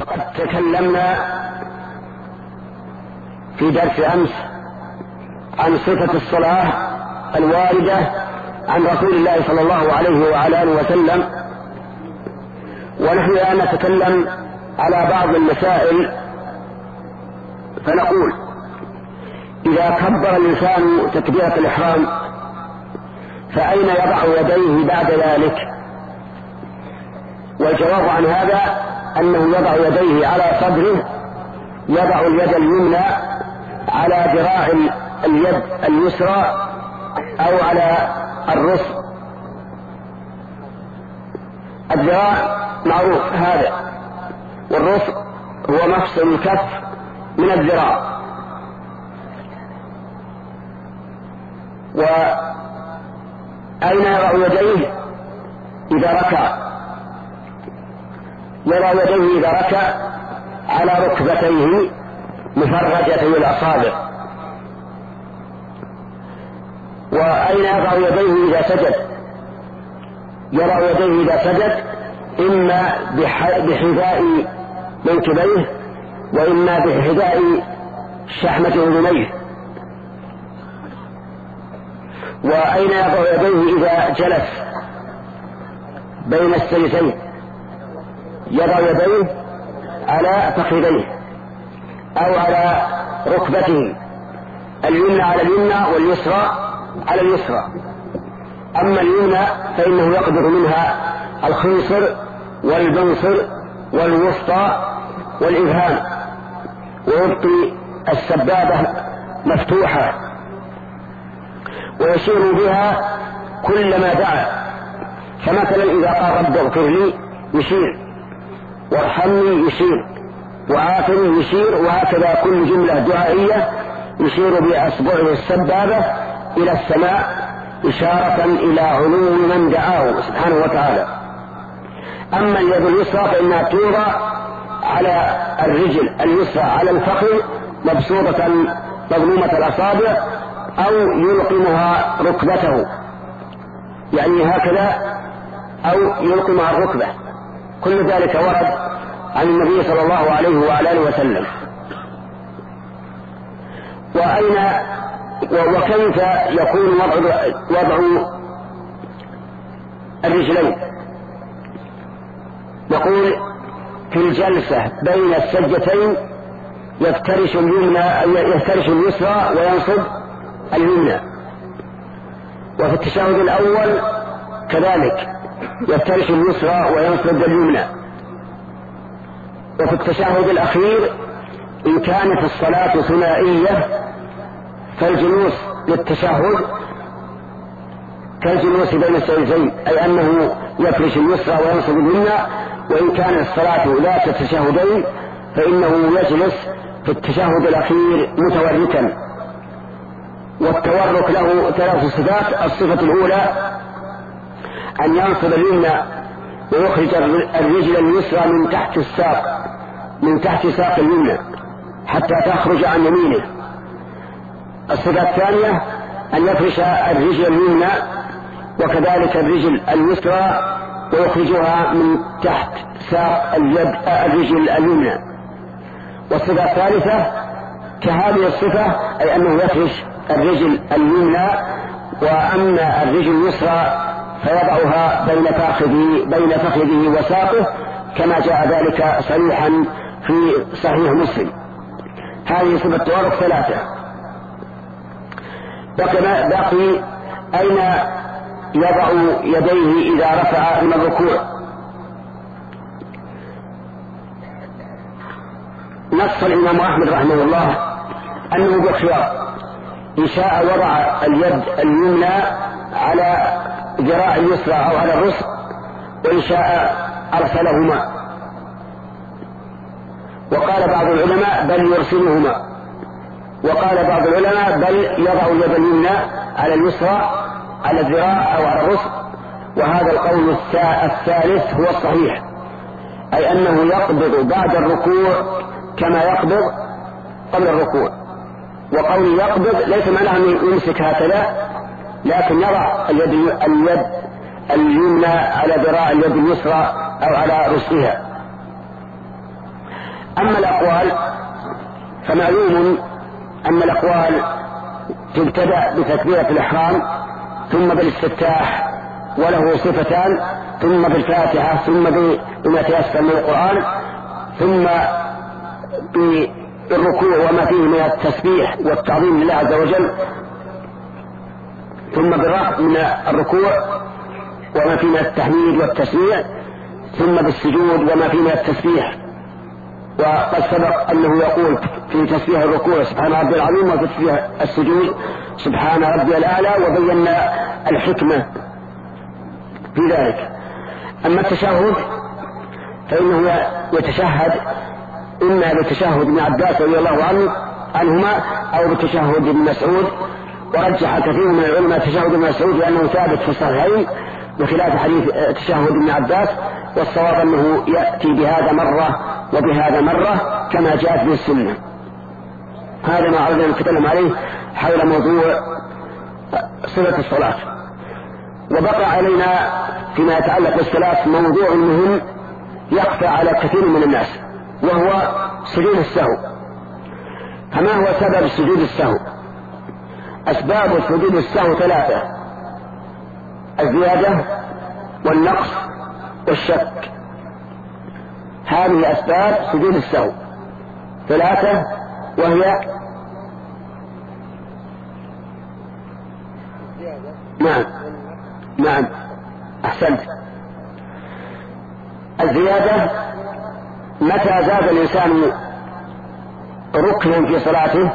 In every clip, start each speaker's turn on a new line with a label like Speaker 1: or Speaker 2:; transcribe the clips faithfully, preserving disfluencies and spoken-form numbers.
Speaker 1: فقد تكلمنا في درس أمس عن صفة الصلاة الواردة عن رسول الله صلى الله عليه وعلى آله وسلم، ونحن الآن نتكلم على بعض المسائل. فنقول: إذا كبر الإنسان تكبيرة الإحرام فأين يضع يديه بعد ذلك؟ والجواب عن هذا أنه يضع يديه على صدره، يضع اليد اليمنى على ذراع اليد اليسرى أو على الرسغ. الذراع معروف هذا، والرسغ هو مفصل الكف من الذراع. وأين يضع يديه إذا ركع؟ يضع يديه إذا ركع على ركبتيه مفرجتي الأصابع. وأين يضع يديه إذا سجد؟ يضع يديه إذا سجد إما بحذاء منكبيه وإما بحذاء شحمة أذنيه. وأين يضع يديه إذا جلس بين السجدتين؟ يضع يديه على فخذيه أو على ركبته، اليمنى على اليمنى واليسرى على اليسرى. أما اليمنى فإنه يقدر منها الخنصر والبنصر والوسطى والإبهام، ويبقي السبابة مفتوحة ويشير بها كلما دعا. فمثلا إذا قال: رب اغفر لي يشير، وارحمني يشير، وعافني يشير، وهكذا كل جملة دعائية يشير بأصبعه السبابة إلى السماء إشارة إلى علو من دعاه سبحانه وتعالى. أما اليد اليسرى فإنها توضع على الرجل اليسرى على الفخذ مبسوطة مظلومة الأصابع، أو يلقمها ركبته، يعني هكذا، أو يلقمها الركبة. كل ذلك ورد عن النبي صلى الله عليه وعلى آله وسلم. وأين وكيف يكون وضع, وضع الرجلين؟ نقول: في الجلسة بين السجدتين يفترش اليمنى يفترش اليسرى وينصب اليمنى. وفي التشهد الأول كذلك يفترش اليسرى وينصب اليمنى. وفي التشهد الأخير إن كانت الصلاة ثنائية فالجلوس للتشهد كالجلوس بين السجدتين، أي أنه يفرش اليسرى وينصب اليمنى. وإن كانت الصلاة ذات التشهدين فإنه يجلس في التشهد الأخير متوركا. والتورك له ثلاث صفات: الصفة الأولى أن ينصب اليمنى ويخرج الرجل اليسرى من تحت الساق من تحت ساق اليمنى حتى تخرج عن يمينه. الصفة الثانية أن يفرش الرجل اليمنى وكذلك الرجل اليسرى ويخرجها من تحت ساق اليد الرجل اليمنى. والصفة الثالثة كهذه الصفة، أي أنه يفرش الرجل اليمنى، وأما الرجل اليسرى فيضعها بين فخذه بين فخذه وساقه، كما جاء ذلك صريحا في صحيح مسلم. هذه صفة التورك ثلاثة. بقي, بقي أين يضع يديه إذا رفع من الركوع؟ نص الإمام أحمد رحمه الله أنه بالخيار، إن شاء وضع اليد اليمنى على ذراع اليسرى أو على الرسغ، وإن شاء أرسلهما. وقال بعض العلماء: بل يرسلهما. وقال بعض العلماء: بل يضع اليد اليمنى على اليسرى على الذراع أو على الرسغ. وهذا القول الثالث هو الصحيح، أي أنه يقبض بعد الركوع كما يقبض قبل الركوع. وقول يقبض ليس معناه أن يمسك هكذا، لكن يضع اليد, اليد اليمنى على ذراع اليد اليسرى أو على رسغها. أما الأقوال فمعلوم أن الأقوال تبتدأ بتكبيرة الإحرام ثم بالاستفتاح وله صفتان، ثم بالفاتحة، ثم بما تيسر من القرآن، ثم بالركوع وما فيه من التسبيح والتعظيم لله عز وجل، ثم بالرفع من الركوع وما فيه من التحميد والتسميع، ثم بالسجود وما فيه من التسبيح. وقد سبق أنه يقول في تسبيح الركوع سبحان ربي العظيم، وفي تسبيح السجود سبحان ربي الأعلى، وبينا الحكمة في ذلك. أما التشهد فإنه يتشهد إما بتشهد ابن عباس رضي الله عنه عنهما أو بتشهد ابن مسعود، ورجح كثير من العلماء تشهد ابن مسعود لأنه ثابت في الصحيحين بخلاف حديث تشهد ابن عباس، والصواب أنه يأتي بهذا مرة وبهذا مرة كما جاءت به السنة. هذا ما أردنا نتكلم عليه حول موضوع صلة الصلاة. وبقى علينا فيما يتعلق بالصلاة موضوع مهم يخفى على كثير من الناس، وهو سجود السهو. فما هو سبب سجود السهو؟ أسباب سجود السهو ثلاثة: الزيادة والنقص والشك. هذه أسباب سجود السهو ثلاثة، وهي نعم نعم أحسنت. الزيادة متى زاد الإنسان ركنا في صلاته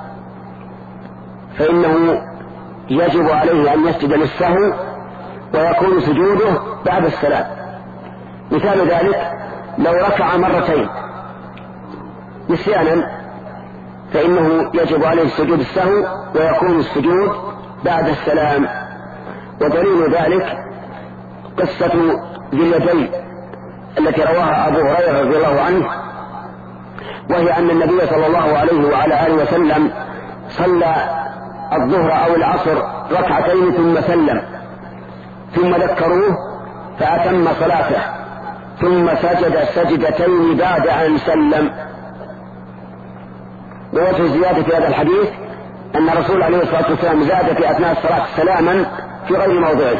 Speaker 1: فإنه يجب عليه أن يسجد للسهو ويكون سجوده بعد السلام. مثال ذلك لو ركع مرتين نسيانا فإنه يجب عليه سجود السهو ويكون السجود بعد السلام. ودليل ذلك قصة ذي اليدين التي رواها أبو هريرة رضي الله عنه، وهي أن النبي صلى الله عليه وعلى آله وسلم صلى الظهر أو العصر ركعتين ثم سلم، ثم ذكروه فأتم صلاته، ثم سجد سجدتين بعد أن سلم. ووجه الزيادة في هذا الحديث أن الرسول عليه الصلاة والسلام زاد في أثناء الصلاة سلاما في غير موضعه.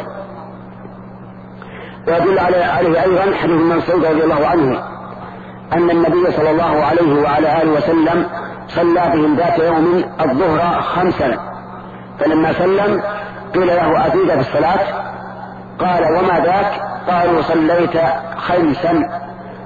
Speaker 1: ويدل عليه أيضا حديث ابن مسعود رضي الله عنه أن النبي صلى الله عليه وعلى آله وسلم صلى بهم ذات يوم الظهر خمسا، فلما سلم قيل له أزيد في الصلاة؟ قال وما ذاك؟ قالوا صليت خمسا.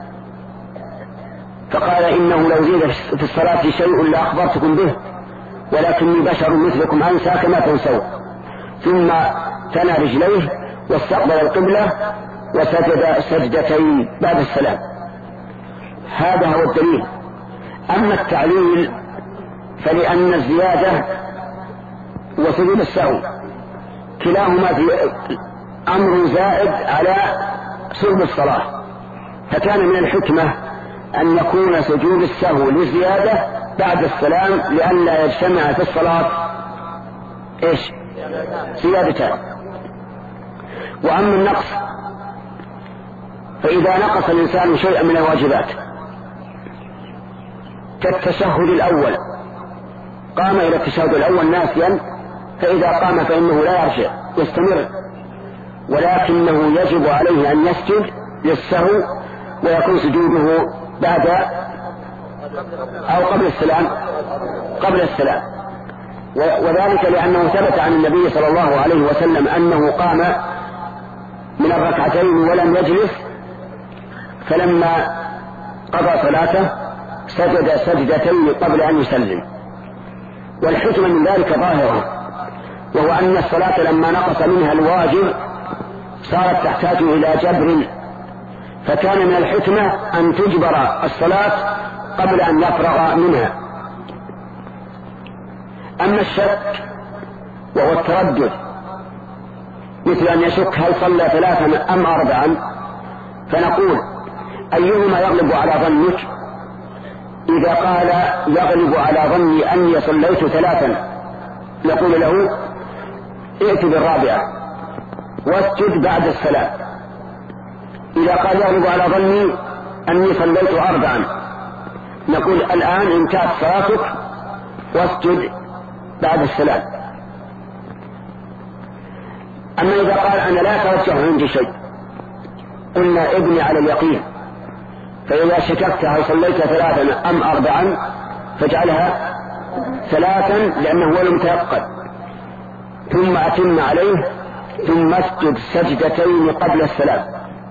Speaker 1: فقال إنه لو زيد في الصلاة شيء لأخبرتكم به، ولكني بشر مثلكم أنسى كما تنسون. ثم ثنى رجليه واستقبل القبلة وسجد سجدتين بعد السلام. هذا هو الدليل. أما التعليل فلأن الزيادة وسجود السهو كلاهما في أمر زائد على صلب الصلاة، فكان من الحكمة أن يكون سجود السهو للزيادة بعد السلام لئلا يجتمع في الصلاة إيش؟ زيادتان. وأما النقص فإذا نقص الإنسان شيئا من الواجبات كالتشهد الأول، قام إلى التشهد الأول ناسيا، فإذا قام فإنه لا يرجع يستمر، ولكنه يجب عليه أن يسجد للسهو ويكون سجوده بعد أو قبل السلام قبل السلام وذلك لأنه ثبت عن النبي صلى الله عليه وسلم أنه قام من الركعتين ولم يجلس، فلما قضى صلاته سجد سجدتين قبل أن يسلم. والحكمة من ذلك ظاهرة، وهو أن الصلاة لما نقص منها الواجب صارت تحتاج إلى جبر، فكان من الحكمة أن تجبر الصلاة قبل أن يفرغ منها. أما الشك وهو التردد مثل أن يشك هل صلى ثلاثا أم أربعا، فنقول أيهما يغلب على ظنك؟ إذا قال يغلب على ظني أني صليت ثلاثا نقول له ائت بالرابعة واسجد بعد السلام. إذا قال يغلب على ظني أني صليت أربعا نقول الآن انتهت صلاتك واسجد بعد السلام. أما إذا قال أنا لا ترجح عندي شيء، قلنا ابني على اليقين، فإذا شككت هل صليت ثلاثا أم أربعا فاجعلها ثلاثا لأنه هو المتيقن، ثم أتم عليه، ثم اسجد سجدتين قبل السلام.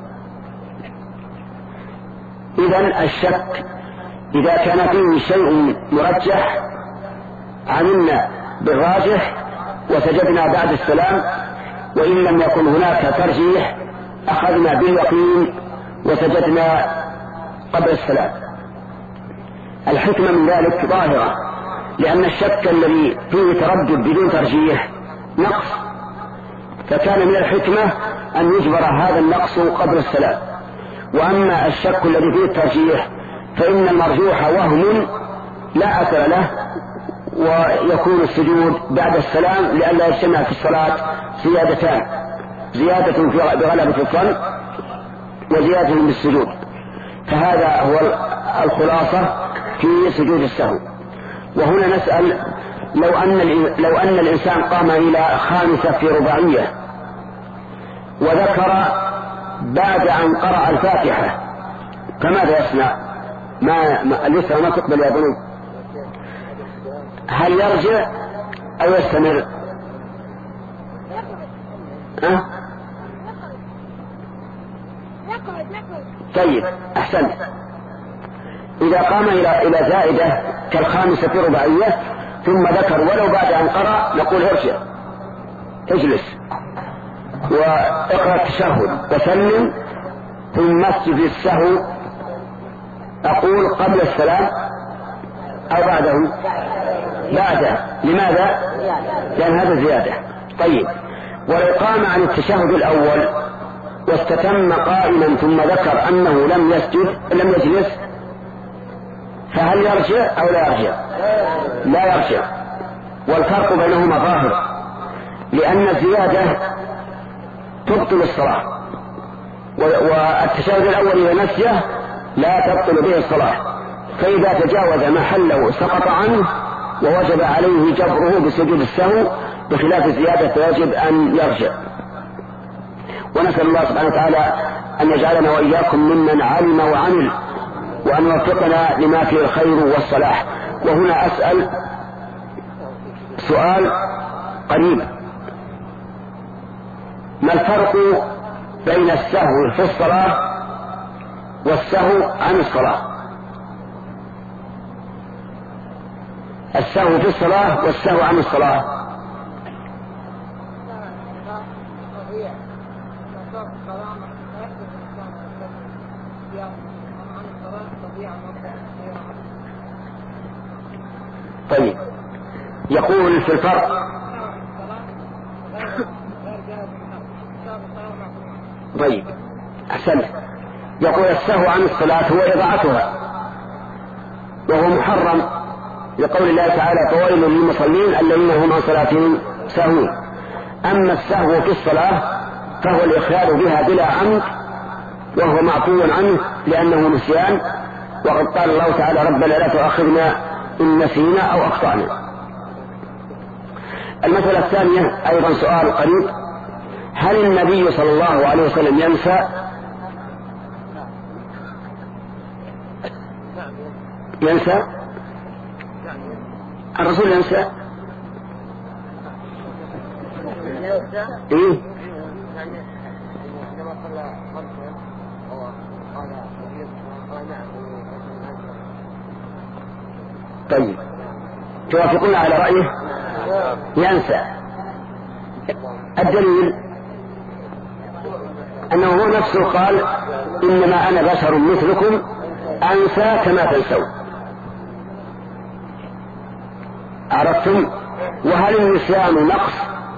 Speaker 1: إذن الشك إذا كان فيه شيء مرجح عملنا بالراجح وسجدنا بعد السلام، وإن لم يكن هناك ترجيح أخذنا باليقين وسجدنا قبل السلام. الحكمة من ذلك ظاهرة، لأن الشك الذي فيه تردد بدون ترجيح نقص، فكان من الحكمة أن يجبر هذا النقص قبل السلام. وأما الشك الذي فيه الترجيح فإن المرجوح وهم لا أثر له، ويكون السجود بعد السلام لئلا يجتمع في الصلاة زيادتان، زيادة بغلبة الظن وزيادة بالسجود. فهذا هو الخلاصة في سجود السهو. وهنا نسأل لو أن لو أن الإنسان قام إلى خامسة في رباعية وذكر بعد أن قرأ الفاتحة فماذا يصنع؟ ما, ما اليسرى ما تقبل يا بني، هل يرجع أو يستمر؟ أه؟ طيب أحسن. إذا قام إلى إلى زائدة كالخامسة في رباعية ثم ذكر ولو بعد أن قرأ نقول ارجع اجلس واقرأ التشهد وسلم ثم اسجد السهو. أقول قبل السلام أو بعده؟ بعده. لماذا؟ لأن هذا زيادة. طيب ولو قام عن التشهد الأول واستتم قائما ثم ذكر أنه لم يسجد لم يجلس فهل يرجع أو لا يرجع؟ لا يرجع. والفرق بينهما ظاهر، لأن الزيادة تبطل الصلاة، والتشهد الأول إذا نسيه لا تبطل به الصلاة، فإذا تجاوز محله سقط عنه ووجب عليه جبره بسجود السهو، بخلاف الزيادة فيجب أن يرجع. ونسأل الله سبحانه وتعالى أن يجعلنا وإياكم ممن علم وعمل، وأن يوفقنا لما فيه الخير والصلاح. وهنا أسأل سؤال قريب: ما الفرق بين السهو في الصلاة والسهو عن الصلاة؟ السهو في الصلاة والسهو عن الصلاة. طيب يقول في الفرق طيب أحسنت. يقول السهو عن الصلاة هو إضاعتها وهو محرم لقول الله تعالى: فويل للمصلين الذين هم عن صلاتهم ساهون. أما السهو في الصلاة فهو الإخلال بها بلا عمد، وهو معفو عنه لأنه نسيان، وقد قال الله تعالى: ربنا لا تؤاخذنا إن نسينا أو أخطأنا. المسألة الثانية أيضا سؤال قريب: هل النبي صلى الله عليه وسلم ينسى؟ ينسى؟ الرسول ينسى؟ إيه؟ طيب توافقون على رأيه؟ ينسى. الدليل أنه هو نفسه قال: إنما أنا بشر مثلكم أنسى كما تنسون. عرفتم؟ وهل النسيان نقص؟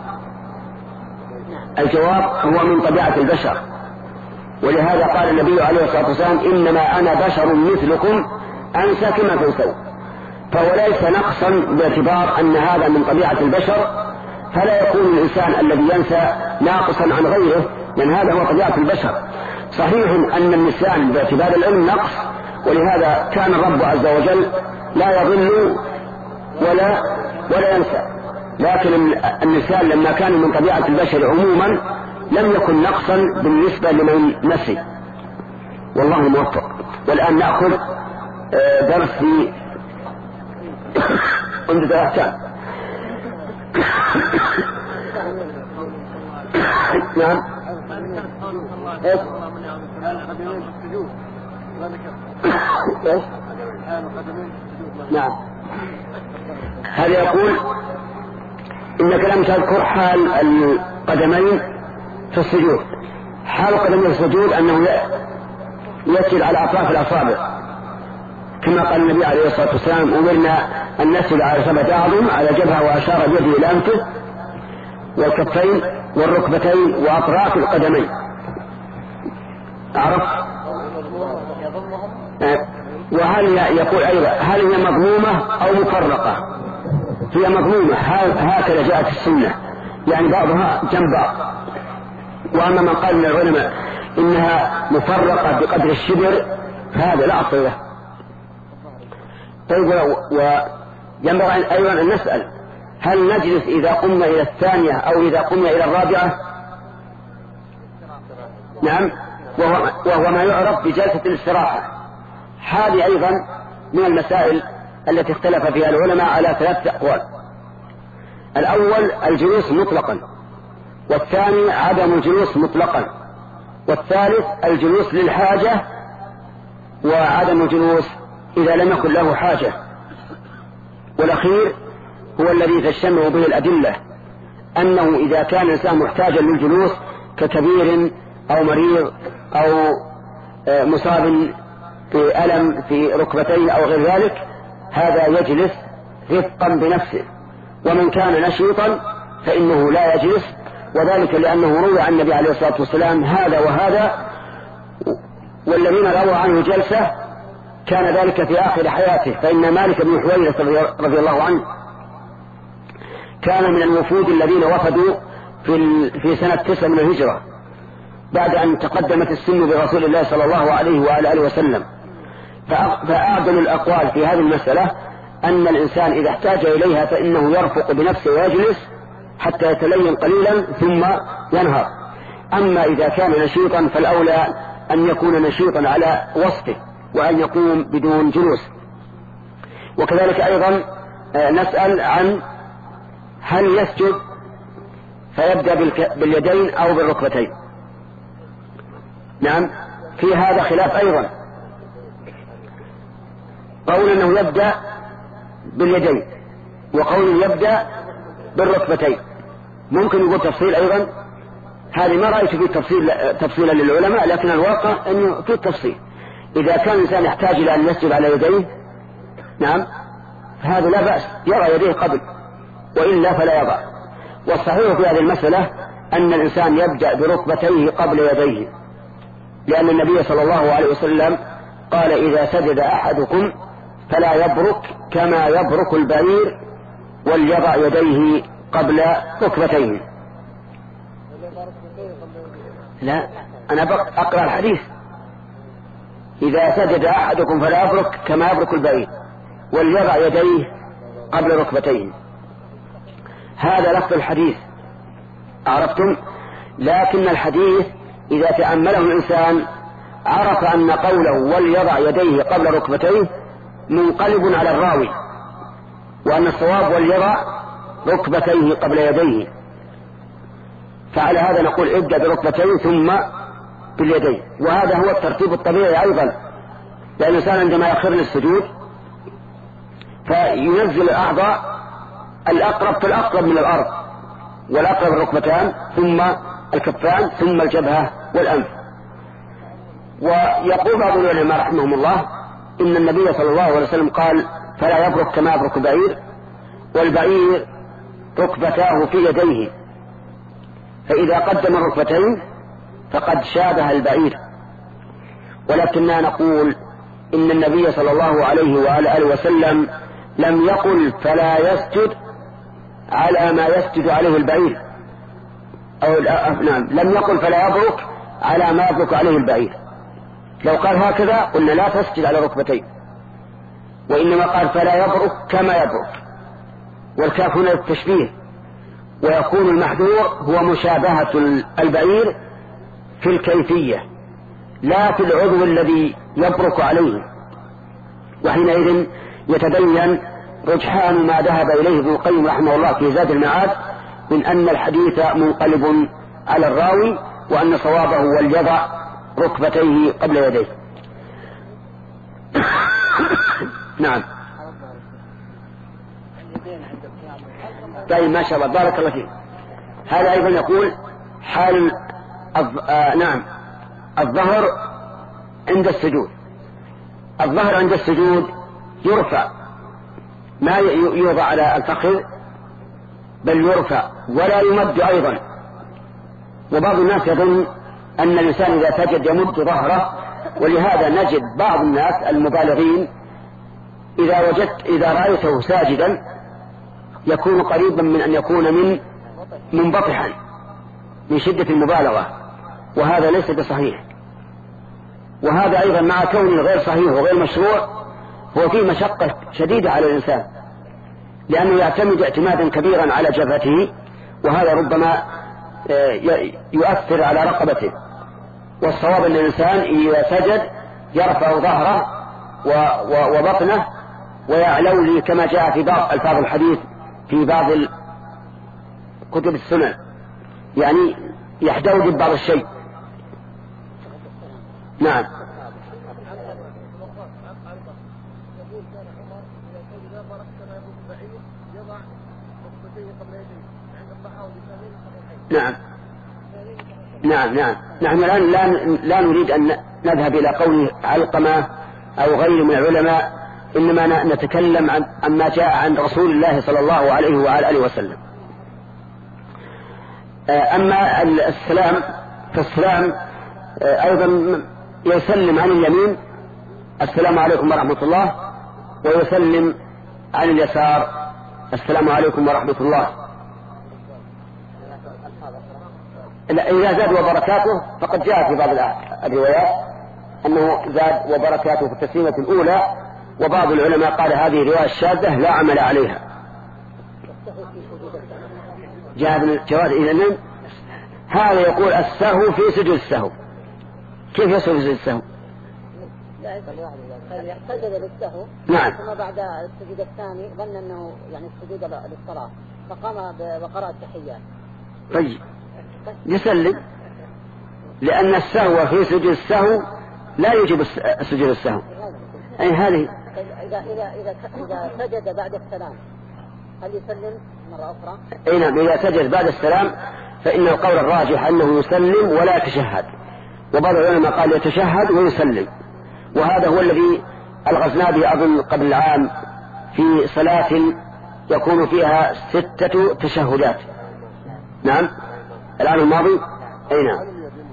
Speaker 1: الجواب هو من طبيعة البشر، ولهذا قال النبي عليه الصلاة والسلام: إنما أنا بشر مثلكم أنسى كما تنسون. فهو ليس نقصا باعتبار أن هذا من طبيعة البشر، فلا يكون الإنسان الذي ينسى ناقصا عن غيره، لأن هذا هو طبيعة البشر. صحيح أن النسيان باعتبار العلم نقص، ولهذا كان الرب عز وجل لا يضل ولا ولا ينسى. لكن النسيان لما كان من طبيعة البشر عموما لم يكن نقصا بالنسبة لمن نسي، والله موفق. والآن نأخذ درس في عمدة الأحكام. نعم. ايش؟ نعم. هل يقول إنك لم تذكر حال القدمين في السجود. حال القدمين في السجود أنه يسجد على أطراف الأصابع، كما قال النبي عليه الصلاة والسلام: أمرنا أن نسجد على سبعة أعظم على جبهة، وأشار بيده إلى أنفه والكفين والركبتين وأطراف القدمين. عرف؟ وهل يقول أيضا هل هي مضمومة أو مفرقة؟ هي مضمومة، هكذا جاءت السنة، يعني بعضها جنب بعض. وأما من قال من العلماء إنها مفرقة بقدر الشبر هذا لا أصل له. طيب، وينبغي أيضا أن نسأل: هل نجلس إذا قمنا إلى الثانية أو إذا قمنا إلى الرابعة؟ نعم، وهو, وهو ما يعرف بجلسة الاستراحة. هذه أيضا من المسائل التي اختلف فيها العلماء على ثلاثة أقوال: الأول الجلوس مطلقا، والثاني عدم الجلوس مطلقا، والثالث الجلوس للحاجة وعدم الجلوس إذا لم يكن له حاجة، والأخير هو الذي تجتمع به الأدلة، أنه إذا كان الإنسان محتاجا للجلوس ككبير أو مريض أو مصاب في ألم في ركبتين أو غير ذلك، هذا يجلس رفقا بنفسه. ومن كان نشيطا فإنه لا يجلس، وذلك لأنه روى عن النبي عليه الصلاة والسلام هذا وهذا، والذين رووا عنه جلسة كان ذلك في آخر حياته. فإن مالك بن حويرث رضي الله عنه كان من الوفود الذين وفدوا في في سنة تسع من الهجرة، بعد أن تقدمت السن برسول الله صلى الله عليه وآله وسلم. فأعدل الأقوال في هذه المسألة أن الإنسان إذا احتاج إليها فإنه يرفق بنفسه ويجلس حتى يتلين قليلا ثم ينهض. أما إذا كان نشيطا فالأولى أن يكون نشيطا على وصفه وأن يقوم بدون جلوس. وكذلك أيضا نسأل عن هل يسجد فيبدأ باليدين أو بالركبتين. نعم، في هذا خلاف أيضا، قول أنه يبدأ باليدين وقول يبدأ بالركبتين. ممكن يقول تفصيل أيضا، هذه ما رأيت فيه تفصيل تفصيلا للعلماء، لكن الواقع أنه في التفصيل. إذا كان الإنسان يحتاج إلى أن يسجد على يديه، نعم، فهذا لا بأس، يرى يديه قبل، وإلا فلا يضع. والصحيح في هذه المسألة أن الإنسان يبدأ بركبتيه قبل يديه، لأن النبي صلى الله عليه وسلم قال: إذا سجد أحدكم فلا يبرك كما يبرك البعير، وليضع يديه قبل ركبتيه. لا، أنا أقرأ الحديث: إذا سجد أحدكم فلا يبرك كما يبرك البعير، وليضع يديه قبل ركبتيه. هذا لفظ الحديث، عرفتم؟ لكن الحديث إذا تأمله الإنسان عرف أن قوله وليضع يديه قبل ركبتيه منقلب على الراوي، وأن الصواب وليضع ركبتيه قبل يديه. فعلى هذا نقول ابدأ بركبتيه ثم باليدين، وهذا هو الترتيب الطبيعي أيضا، لأن الإنسان عندما يخر للسجود فينزل الأعضاء الأقرب فالأقرب من الأرض، والأقرب الركبتان ثم الكفان ثم الجبهة والأنف. ويقول بعض العلماء رحمهم الله إن النبي صلى الله عليه وسلم قال: فلا يبرك كما يبرك البعير، والبعير ركبتاه في يديه، فإذا قدم الركبتين فقد شابه البعير. ولكننا نقول إن النبي صلى الله عليه وآله وسلم لم يقل فلا يسجد على ما يسجد عليه البعير، أو نعم، لم يقل فلا يبرك على ما يبرك عليه البعير، لو قال هكذا قلنا لا تسجد على ركبتين، وإنما قال فلا يبرك كما يبرك، والكاف هنا التشبيه، ويكون المحذور هو مشابهة البعير في الكيفية لا في العضو الذي يبرك عليه. وحينئذ يتبين رجحان ما ذهب إليه ابن القيم رحمه الله في زاد المعاد من أن الحديث منقلب على الراوي، وأن صوابه وليضع ركبتيه قبل يديه. نعم. طيب ما شاء الله بارك الله فيك. هذا أيضا يقول حال الظ... آه نعم الظهر عند السجود. الظهر عند السجود يرفع، ما يوضع على الفخذ بل يرفع ولا يمد أيضا. وبعض الناس يظن أن الإنسان إذا سجد يمد ظهره، ولهذا نجد بعض الناس المبالغين إذا وجدت إذا رأيته ساجدا يكون قريبا من أن يكون من منبطحا من شدة المبالغة، وهذا ليس بصحيح. وهذا أيضا مع كونه غير صحيح وغير مشروع هو فيه مشقة شديدة على الإنسان، لأنه يعتمد اعتمادا كبيرا على جبهته، وهذا ربما يؤثر على رقبته. والصواب أن الإنسان إذا سجد يرفع ظهره وبطنه ويعلو كما جاء في بعض ألفاظ الحديث في بعض كتب السنن، يعني يحتوي بعض الشيء. نعم. نعم نعم نعم نحن الآن لا, لا نريد أن نذهب إلى قول علقمة أو غير من العلماء، إنما نتكلم عن عما جاء عن رسول الله صلى الله عليه وآله وسلم. أما السلام فالسلام أيضا يسلم عن اليمين السلام عليكم ورحمة الله، ويسلم عن اليسار السلام عليكم ورحمة الله. إذا زاد وبركاته فقد جاء في بعض الروايات أنه زاد وبركاته في التسليمة الأولى، وبعض العلماء قال هذه رواية شاذة لا عمل عليها. جاء من الجواز إذن هذا يقول السهو في سجود السهو. كيف يسهو في سجود السهو؟
Speaker 2: سجد للسهو
Speaker 1: نعم،
Speaker 2: ثم بعد السجود الثاني ظن أنه يعني السجود للصلاة فقام وقرأ التحيات.
Speaker 1: طيب يسلم، لأن السهو في سجود السهو لا يجب سجود السهو. أي هذه
Speaker 2: إذا إذا إذا إذا سجد بعد السلام هل يسلم مرة أخرى؟
Speaker 1: أي نعم، إذا سجد بعد السلام فإن القول الراجح أنه يسلم ولا يتشهد، وبعض العلماء قال يتشهد ويسلم. وهذا هو الذي الغزنابي أظن قبل العام في صلاة يكون فيها ستة تشهدات. نعم العام الماضي. أي نعم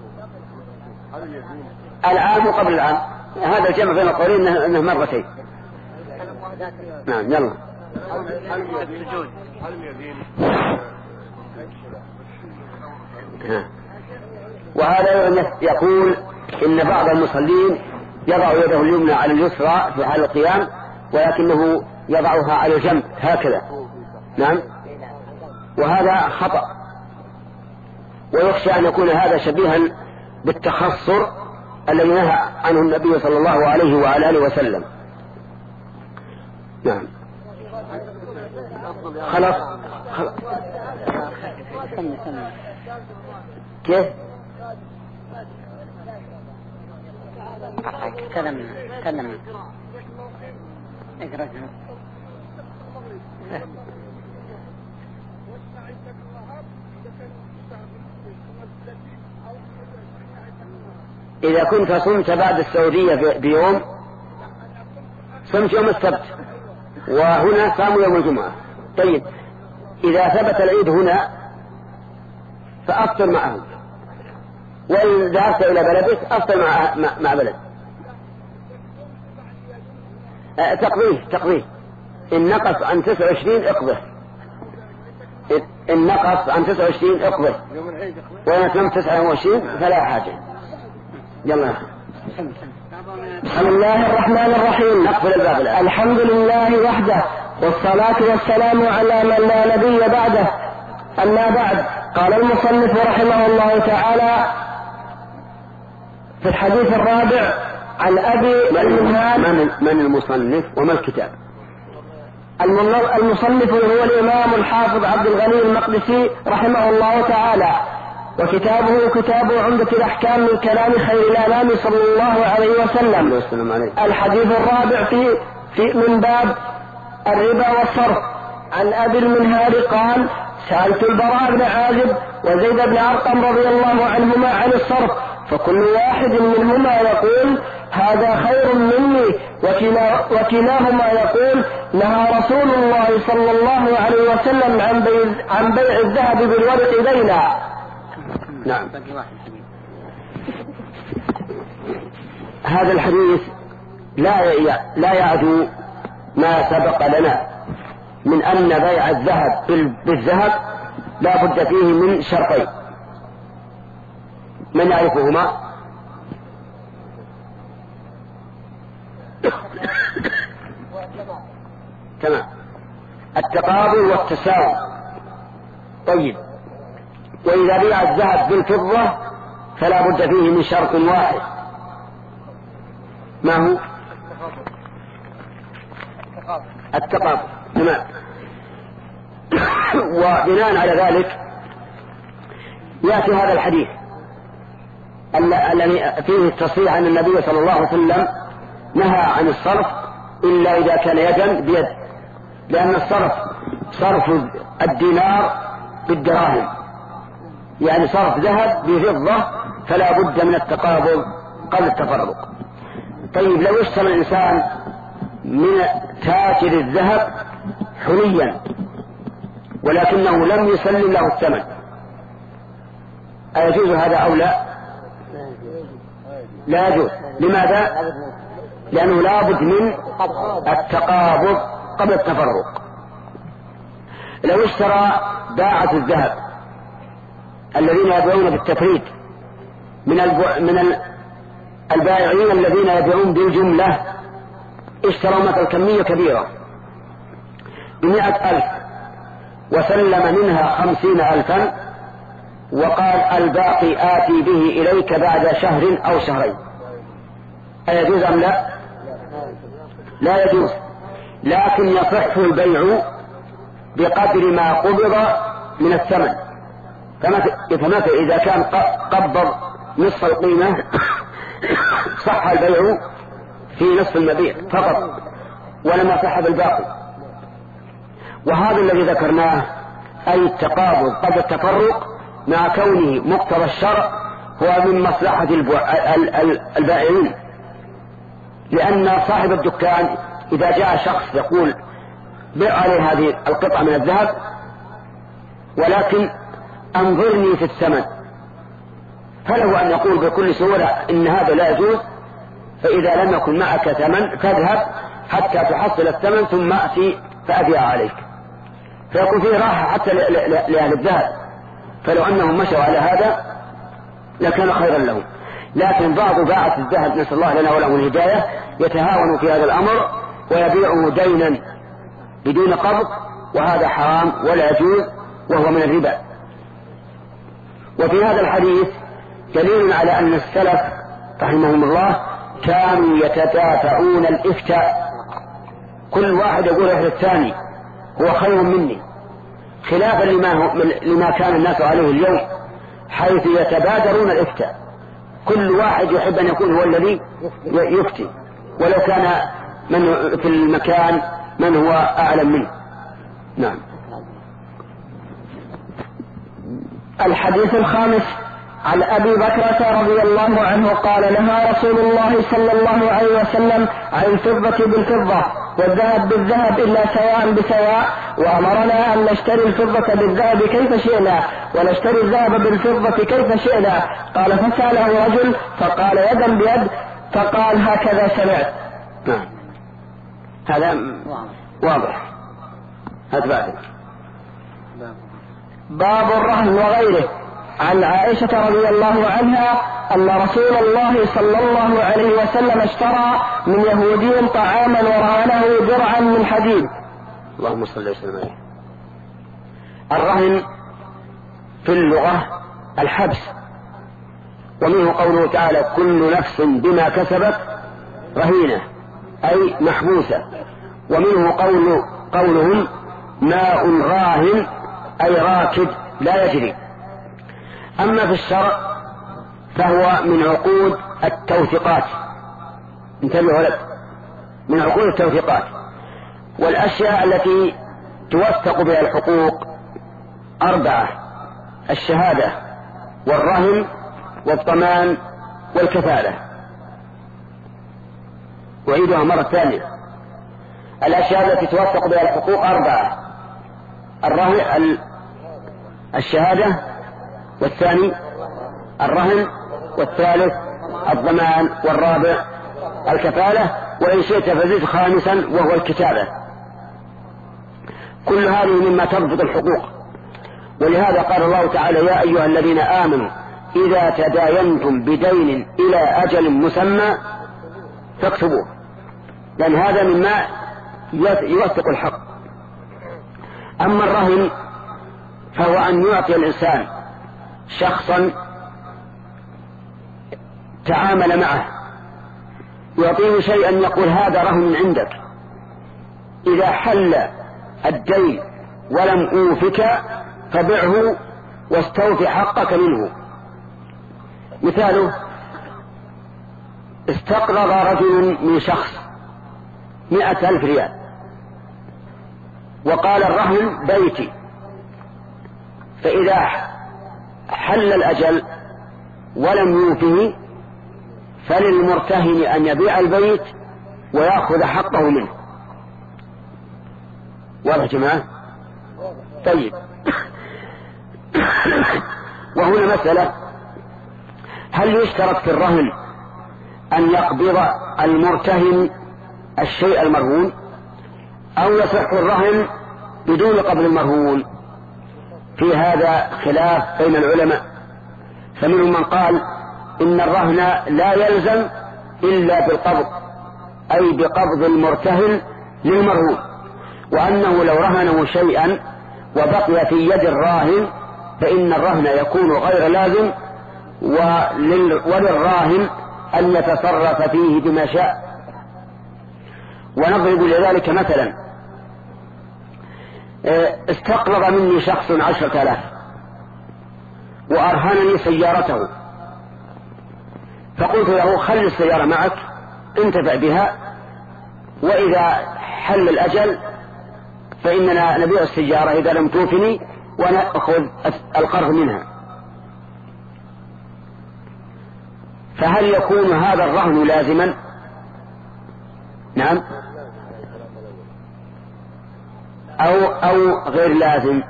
Speaker 1: العام قبل العام، هذا الجمع بين القولين أنه مرتين. نعم يلا. وهذا يقول إن بعض المصلين يضع يده اليمنى على اليسرى في حال القيام، ولكنه يضعها على الجنب هكذا. نعم، وهذا خطأ، ويخشى أن يكون هذا شبيها بالتخصر الذي نهى عنه النبي صلى الله عليه وعلى آله وسلم. نعم خلاص خلاص. كيف
Speaker 2: تكلم تكلم اقرأ.
Speaker 1: إذا كنت صمت بعد السعودية بيوم، صمت يوم السبت وهنا صاموا يوم الجمعة. طيب إذا ثبت العيد هنا فأفطر معهم، وإن ذهبت إلى بلدك أفطر مع, مع بلد. أه تقضيه تقضيه إن نقص عن تسعة وعشرين اقضه، إن نقص عن تسعة وعشرين اقضه، وإن أتممت تسعة وعشرين فلا حاجة. يلا
Speaker 3: بسم الله الرحمن الرحيم.
Speaker 1: نقبل الباب الآن.
Speaker 3: الحمد لله وحده والصلاة والسلام على من لا نبي بعده. أما بعد، قال المصنف رحمه الله تعالى في الحديث الرابع عن أبي المنهال.
Speaker 1: من, من المصنف وما الكتاب؟
Speaker 3: المصنف هو الإمام الحافظ عبد الغني المقدسي رحمه الله تعالى، وكتابه كتاب عمدة الأحكام من كلام خير الأنام صلى الله عليه وسلم. الحديث الرابع في, في من باب الربا والصرف. عن أبي المنهال قال: سألت البراء بن عازب وزيد بن أرقم رضي الله عنهما عن الصرف، فكل واحد منهما يقول: هذا خير مني، وكلا وكلاهما يقول: نهى رسول الله صلى الله عليه وسلم عن بيع, عن بيع الذهب بالورق دينا.
Speaker 1: نعم. هذا الحديث لا لا يعدو ما سبق لنا من أن بيع الذهب بالذهب لا بد فيه من شرطين. من يعرفهما؟ تمام. التقابل والتساوي. طيب، وإذا بيع الذهب بالفضة فلا بد فيه من شرط واحد. ما هو؟ التقابل. تمام. وبناء على ذلك يأتي هذا الحديث الذي فيه التصريح أن النبي صلى الله عليه وسلم نهى عن الصرف إلا إذا كان يدا بيد، لأن الصرف صرف الدينار بالدراهم، يعني صرف ذهب بفضة، فلا بد من التقابل قبل التفرق. طيب، لو اشترى الإنسان من تاجر الذهب حليا ولكنه لم يسلم له الثمن، أيجوز هذا أو لا؟ لا يجوز. لماذا؟ لأنه لا بد من التقابض قبل التفرق. لو اشترى باعة الذهب الذين يبيعون بالتفريد من من البائعين الذين يبيعون بالجملة، اشتروا مثل كمية كبيرة بمئة ألف وسلم منها خمسين ألفا وقال: الباقي آتي به إليك بعد شهر أو شهرين، أيجوز أم لا؟ لا يجوز. لكن يصح البيع بقدر ما قبض من الثمن. فمثل إذا كان قبض نصف القيمة صح البيع في نصف المبيع فقط ولم يصح بالباقي. وهذا الذي ذكرناه أي التقابض قبل التفرق مع كونه مقتضى الشرع هو من مصلحة البائعين، لأن صاحب الدكان إذا جاء شخص يقول: بيع عليه هذه القطعة من الذهب ولكن أنظرني في الثمن، فله أن يقول بكل سهولة إن هذا لا يجوز، فإذا لم يكن معك ثمن فاذهب حتى تحصل الثمن ثم أتي فأبيع عليك، فيكون فيه راحة حتى لأهل الذهب. فلو أنهم مشوا على هذا لكان خيرا لهم. لكن بعض باعة الذهب، نسأل الله لنا ولهم الهداية، يتهاون في هذا الأمر ويبيعه دينا بدون قبض، وهذا حرام ولا يجوز وهو من الربا. وفي هذا الحديث دليل على أن السلف رحمهم الله كانوا يتدافعون الإفتاء، كل واحد يقول إحدى الثاني هو خير مني، خلافا لما, لما كان الناس عليه اليوم حيث يتبادرون الإفتاء، كل واحد يحب أن يكون هو الذي يفتي ولو كان من في المكان من هو أعلم منه. نعم.
Speaker 3: الحديث الخامس عن أبي بكرة رضي الله عنه قال: نهى رسول الله صلى الله عليه وسلم عن الفضة بالفضة والذهب بالذهب إلا سواء بسواء، وأمرنا أن نشتري الفضة بالذهب كيف شئنا ونشتري الذهب بالفضة كيف شئنا. قال: فسأله رجل فقال: يدا بيد، فقال: هكذا سمعت.
Speaker 1: نعم. هذا واضح. هات بعد.
Speaker 3: باب الرهن وغيره. عن عائشة رضي الله عنها أن رسول الله صلى الله عليه وسلم اشترى من يهودي طعاما ورهنه درعا من حديد.
Speaker 1: اللهم صل وسلم عليه. الرهن في اللغة الحبس، ومنه قوله تعالى كل نفس بما كسبت رهينة أي محبوسة، ومنه قول قولهم ماء راهن أي راكد لا يجري. أما في الشرع فهو من عقود التوثيقات، انتبهوا لك، من عقود التوثيقات، والأشياء التي توثق بها الحقوق أربعة: الشهادة والرهن والضمان والكفالة. أعيدها مرة ثانية: الأشياء التي توثق بها الحقوق أربعة: الرهن، الشهادة، والثاني الرهن، والثالث الضمان، والرابع الكفالة، وإن شئت فزد خامسا وهو الكتابة. كل هذه مما تضبط الحقوق، ولهذا قال الله تعالى يا أيها الذين آمنوا إذا تداينتم بدين إلى أجل مسمى فاكتبوه، لأن هذا مما يوثق الحق. أما الرهن فهو أن يعطي الإنسان شخصا تعامل معه، يعطيه شيئا يقول هذا رهن عندك، إذا حل الدين ولم أوفك فبعه واستوفي حقك منه. مثاله: استقرض رجل من شخص مئة ألف ريال وقال الرهن بيتي، فإذا حل الأجل ولم يوفه فللمرتهن أن يبيع البيت ويأخذ حقه منه. واضح جماعة؟ طيب. وهنا مسألة: هل يشترط في الرهن أن يقبض المرتهن الشيء المرهون، أو يصح الرهن بدون قبض المرهون؟ في هذا خلاف بين العلماء، فمنهم من قال إن الرهن لا يلزم إلا بالقبض، أي بقبض المرتهن للمرهون، وأنه لو رهنه شيئا وبقي في يد الراهن فإن الرهن يكون غير لازم، وللراهن أن يتصرف فيه بما شاء. ونضرب لذلك مثلا: استقرض مني شخص عشرة آلاف وأرهنني سيارته، فقلت له خل السيارة معك انتفع بها، وإذا حل الأجل فإننا نبيع السيارة إذا لم توفني ونأخذ القرض منها. فهل يكون هذا الرهن لازما؟ نعم. أو, أو غير لازم؟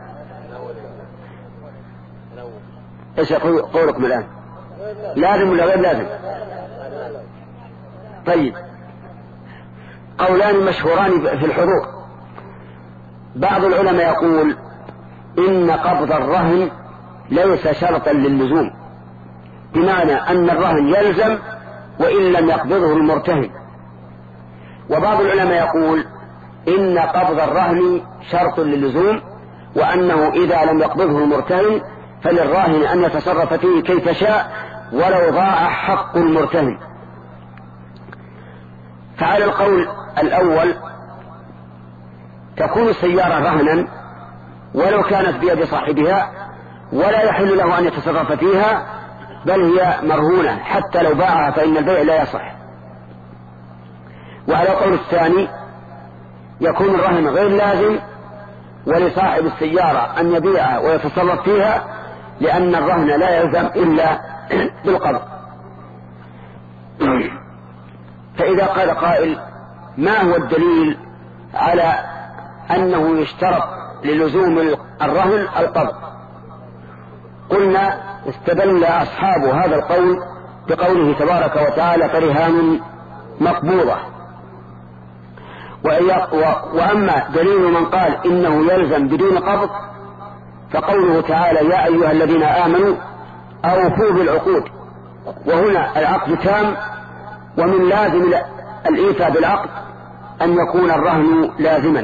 Speaker 1: إيش قولكم الآن؟ لازم ولا غير لازم؟ طيب، قولان مشهوران في الحقوق. بعض العلماء يقول إن قبض الرهن ليس شرطا للزوم، بمعنى أن الرهن يلزم وإن لم يقبضه المرتهن. وبعض العلماء يقول إن قبض الرهن شرط للزوم، وأنه إذا لم يقبضه المرتهن فللراهن أن يتصرف فيه كيف شاء ولو ضاع حق المرتهن. فعلى القول الأول تكون السيارة رهنا ولو كانت بيد صاحبها، ولا يحل له أن يتصرف فيها، بل هي مرهونة حتى لو باعها فإن البيع لا يصح. وعلى القول الثاني يكون الرهن غير لازم، ولصاحب السيارة أن يبيعها ويتصرف فيها، لأن الرهن لا يلزم إلا بالقبض. فإذا قال قائل ما هو الدليل على أنه يشترط للزوم الرهن القبض؟ قلنا استدل أصحاب هذا القول بقوله تبارك وتعالى فرهان مقبوضة. وأما دليل من قال إنه يلزم بدون قبض فقوله تعالى يا أيها الذين آمنوا أوفوا بالعقود. وهنا العقد تام، ومن لازم الإيفاء بالعقد أن يكون الرهن لازما.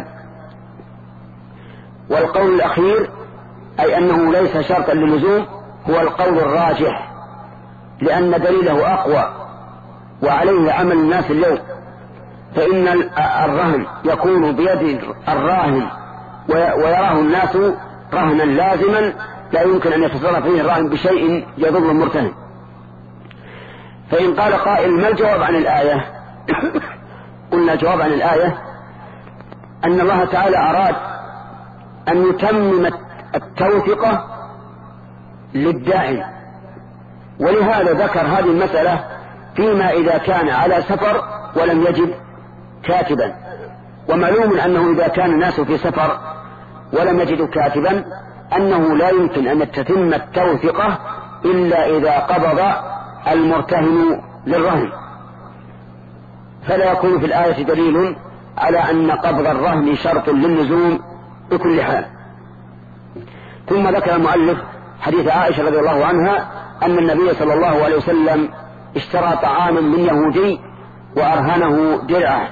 Speaker 1: والقول الأخير أي أنه ليس شرطا للزوم هو القول الراجح، لأن دليله أقوى وعليه عمل الناس اليوم، فإن الرهن يكون بيد الراهن ويراه الناس رهنا لازما لا يمكن أن يتصرف فيه الراهن بشيء يضر المرتهن. فإن قال قائل ما الجواب عن الآية؟ قلنا الجواب عن الآية أن الله تعالى أراد أن يتمم التوثقة للدائن، ولهذا ذكر هذه المسألة فيما إذا كان على سفر ولم يجد كاتبا. ومعلوم أنه إذا كان الناس في سفر ولم يجدوا كاتبا أنه لا يمكن أن تتم التوثقة إلا إذا قبض المرتهن للرهن، فلا يكون في الآية دليل على أن قبض الرهن شرط للزوم بكل حال. ثم ذكر المؤلف حديث عائشة رضي الله عنها أن النبي صلى الله عليه وسلم اشترى طعاما من يهودي وأرهنه درعه.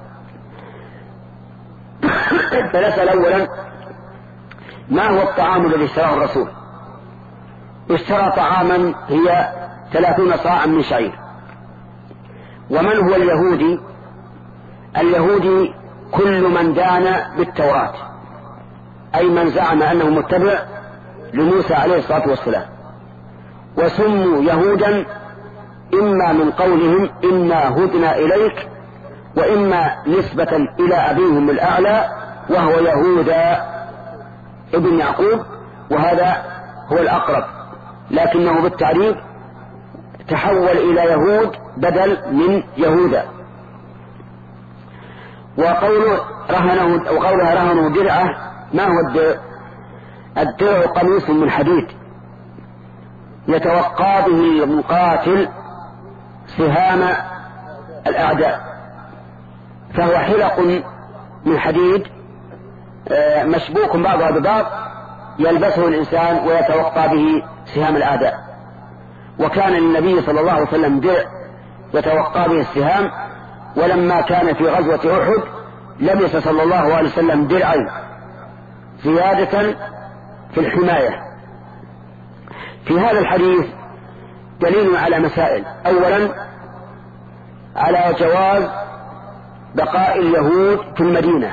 Speaker 1: فنسأل أولا ما هو الطعام الذي اشتراه الرسول؟ اشترى طعاما هي ثلاثون صاعا من شعير. ومن هو اليهودي؟ اليهودي كل من دان بالتوراة، أي من زعم أنه متبع لموسى عليه الصلاة والسلام. وسموا يهودا إما من قولهم إنا هدنا إليك، وإما نسبة إلى أبيهم الأعلى وهو يهوذا ابن يعقوب، وهذا هو الأقرب، لكنه بالتعريف تحول إلى يهود بدل من يهوذا. وقوله رهنه وقولها رهنه درعه، ما هو الدرع؟ الدرع قميص من حديد يتوقى به المقاتل سهام الأعداء، فهو حلق من حديد مشبوك بعضها ببعض يلبسه الإنسان ويتوقى به سهام الأعداء. وكان للنبي صلى الله عليه وسلم درع يتوقى به السهام، ولما كان في غزوة أحد لبس صلى الله عليه وسلم درعا زيادة في الحماية. في هذا الحديث دليل على مسائل. أولا على جواز بقاء اليهود في المدينة،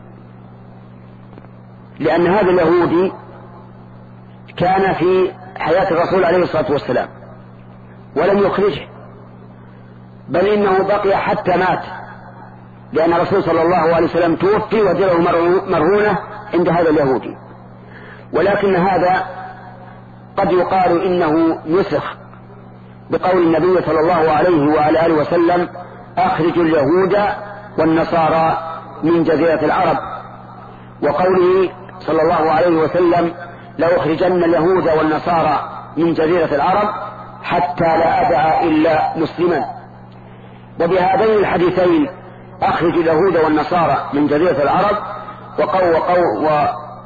Speaker 1: لأن هذا اليهودي كان في حياة الرسول عليه الصلاة والسلام ولم يخرجه، بل إنه بقي حتى مات، لأن الرسول صلى الله عليه وسلم توفي ودرعه مرهونة عند هذا اليهودي. ولكن هذا قد يقال إنه نسخ بقول النبي صلى الله عليه وعلى آله وسلم أخرجوا اليهود والنصارى من جزيرة العرب، وقوله صلى الله عليه وسلم لأخرجن اليهود والنصارى من جزيرة العرب حتى لا أدع إلا مسلما. وبهذين الحديثين أخرج اليهود والنصارى من جزيرة العرب وقو وقو و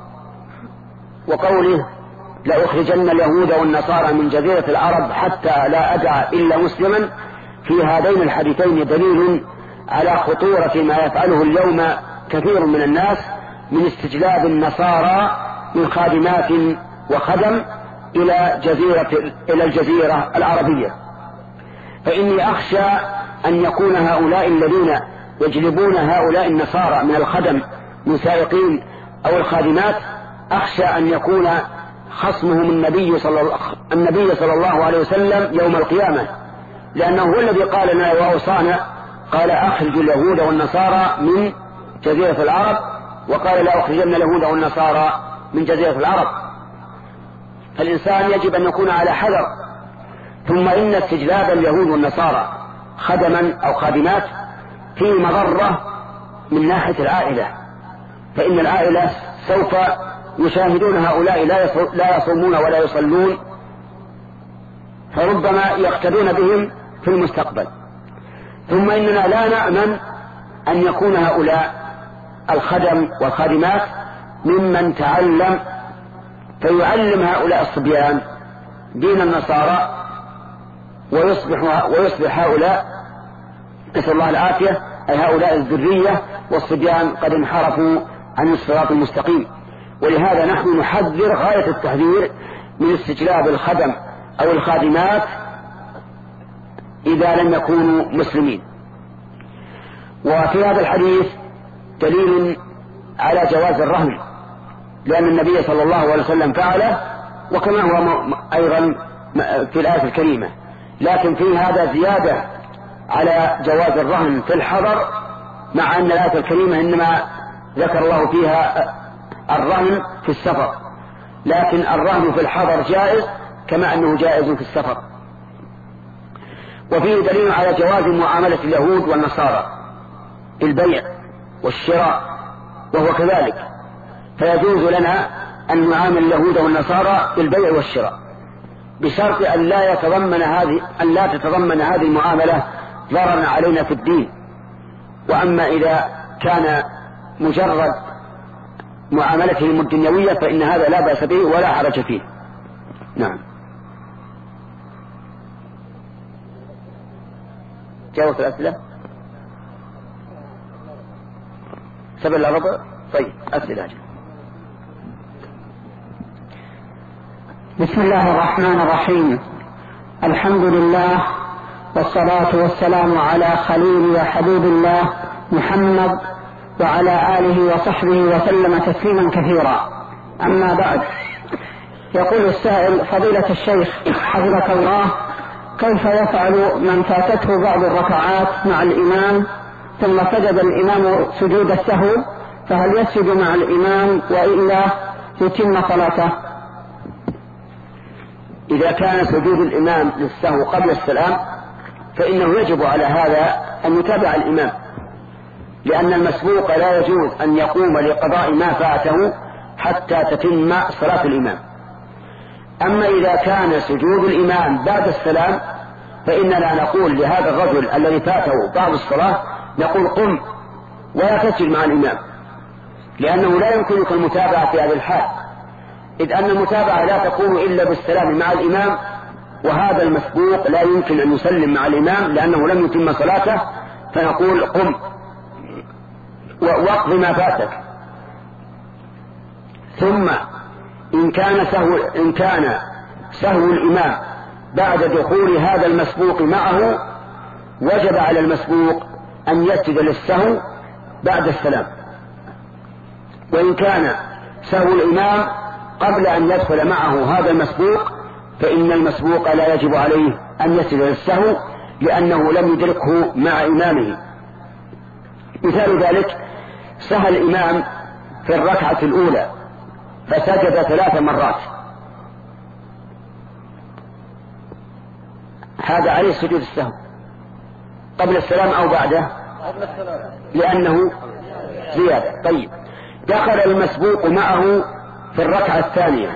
Speaker 1: وقوله لأخرجن اليهود والنصارى من جزيرة العرب حتى لا أدع إلا مسلما، في هذين الحديثين دليل على خطورة ما يفعله اليوم كثير من الناس من استجلاب النصارى من خادمات وخدم إلى جزيرة إلى الجزيرة العربية. فإني أخشى أن يكون هؤلاء الذين يجلبون هؤلاء النصارى من الخدم من سائقين أو الخادمات، أخشى أن يكون خصمهم النبي صلى الله, النبي صلى الله عليه وسلم يوم القيامة، لأنه هو الذي قال لنا وأوصانا، قال أخرج اليهود والنصارى من جزيرة العرب، وقال لا أخرجن اليهود والنصارى من جزيرة العرب. فالإنسان يجب أن يكون على حذر. ثم إن استجلاب اليهود والنصارى خدما أو خادمات فيه مضرة من ناحية العائلة، فإن العائلة سوف يشاهدون هؤلاء لا يصومون ولا يصلون، فربما يقتدون بهم في المستقبل. ثم إننا لا نأمن أن يكون هؤلاء الخدم والخادمات ممن تعلم فيعلم هؤلاء الصبيان دين النصارى ويصبح, ويصبح هؤلاء نسأل الله العافية أي هؤلاء الذرية والصبيان قد انحرفوا عن الصراط المستقيم. ولهذا نحن نحذر غاية التحذير من استجلاب الخدم أو الخادمات إذا لم يكونوا مسلمين. وفي هذا الحديث دليل على جواز الرهن، لأن النبي صلى الله عليه وسلم فعله، وكما هو أيضا في الآية الكريمة. لكن في هذا زيادة على جواز الرهن في الحضر، مع أن الآية الكريمة إنما ذكر الله فيها الرهن في السفر، لكن الرهن في الحضر جائز كما أنه جائز في السفر. وفيه دليل على جواز معاملة اليهود والنصارى في البيع والشراء، وهو كذلك، فيجوز لنا أن نعامل اليهود والنصارى في البيع والشراء، بشرط أن لا يتضمن هذه أن لا تتضمن هذه المعاملة ضررا علينا في الدين. وأما إذا كان مجرد معاملتهم الدنيوية فإن هذا لا بأس به ولا حرج فيه. نعم. جاوبت الأسئلة سبع إلا ربع. طيب أسئلة.
Speaker 3: بسم الله الرحمن الرحيم. الحمد لله والصلاة والسلام على خليل وحبيب الله محمد وعلى آله وصحبه وسلم تسليما كثيرا. أما بعد، يقول السائل: فضيلة الشيخ حفظك الله، كيف يفعل من فاتته بعض الركعات مع الإمام ثم سجد الإمام سجود السهو، فهل يسجد مع الإمام وإلا يتم صلاته؟
Speaker 1: إذا كان سجود الإمام للسهو قبل السلام فإنه يجب على هذا أن يتابع الإمام، لأن المسبوق لا يجوز أن يقوم لقضاء ما فاته حتى تتم صلاة الإمام. أما إذا كان سجود الإمام بعد السلام فإننا نقول لهذا الرجل الذي فاته بعد الصلاة، نقول قم ولا تسجد مع الإمام، لأنه لا يمكنك المتابعة في هذه الحال، إذ أن المتابعة لا تكون إلا بالسلام مع الإمام، وهذا المسبوق لا يمكن أن يسلم مع الإمام لأنه لم يتم صلاته، فنقول قم واقض ما فاتك. ثم إن كان سهو إن كان سهو الإمام بعد دخول هذا المسبوق معه، وجب على المسبوق أن يسجد للسهو بعد السلام. وإن كان سهو الإمام قبل أن يدخل معه هذا المسبوق فإن المسبوق لا يجب عليه أن يسجد للسهو، لأنه لم يدركه مع إمامه. مثال ذلك: سهى الإمام في الركعة الأولى فسجد ثلاث مرات، هذا عليه سجود السهو قبل السلام أو بعده، لأنه زيادة. طيب، دخل المسبوق معه في الركعة الثانية،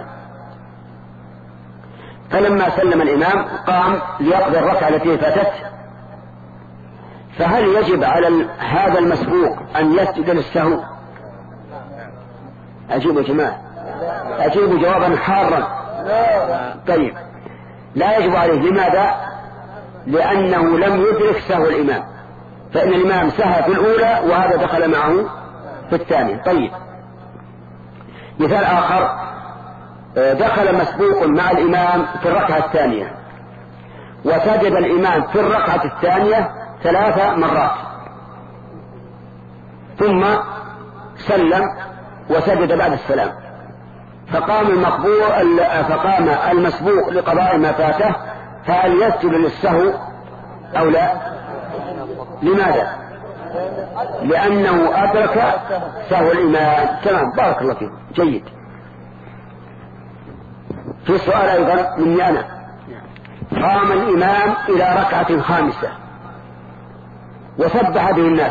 Speaker 1: فلما سلم الإمام قام ليقضي الركعة التي فاتت، فهل يجب على هذا المسبوق أن يسجد للسهو؟ أجيبوا يا جماعة، أجيبوا جوابا حارا. طيب، لا يجب عليه. لماذا؟ لأنه لم يدرك سهو الإمام، فإن الإمام سهى في الأولى وهذا دخل معه في الثانية. طيب، مثال آخر: دخل مسبوق مع الإمام في الركعة الثانية وسجد الإمام في الركعة الثانية ثلاث مرات، ثم سلم وسجد بعد السلام، فقام المقبور فقام المسبوق لقضاء ما فاته، فهل يسجد للسهو أو لا؟ لماذا؟ لأنه أدرك سهو الإمام. تمام، بارك الله فيك، جيد. في سؤال أيضا مني أنا: قام الإمام إلى ركعة خامسة وسبح به الناس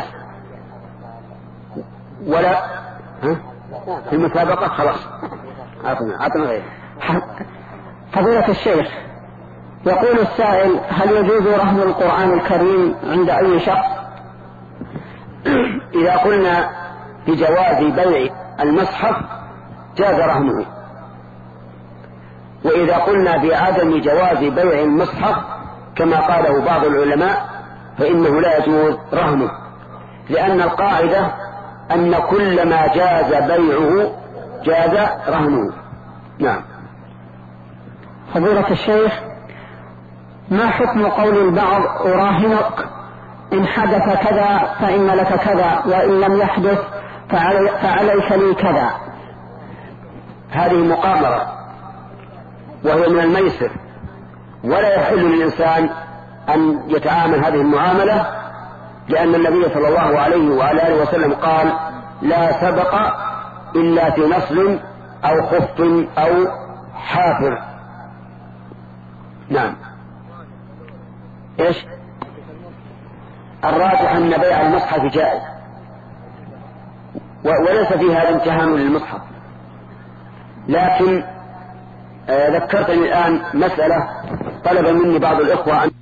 Speaker 1: ولا ها؟ في المسابقة خلاص عطنا عطنا غيره.
Speaker 3: فضيلة الشيخ، يقول السائل: هل يجوز رهن القرآن الكريم عند أي شخص؟
Speaker 1: إذا قلنا بجواز بيع المصحف جاز رهنه، وإذا قلنا بعدم جواز بيع المصحف كما قاله بعض العلماء فإنه لا يجوز رهنه، لأن القاعدة أن كل ما جاز بيعه جاز رهنه. نعم.
Speaker 3: فضيلة الشيخ، ما حكم قول البعض أراهنك إن حدث كذا فإن لك كذا، وإن لم يحدث فعلي فعليك لي كذا؟
Speaker 1: هذه مقامرة وهي من الميسر، ولا يحل للإنسان أن يتعامل هذه المعاملة، لأن النبي صلى الله عليه وعلى آله وسلم قال: لا سبق إلا في نصل أو خف أو حافر. نعم. إيش؟ الراجح أن بيع المصحف جائز، وليس في هذا امتهان للمصحف، لكن آه ذكرتني الآن مسألة طلب مني بعض الإخوة أن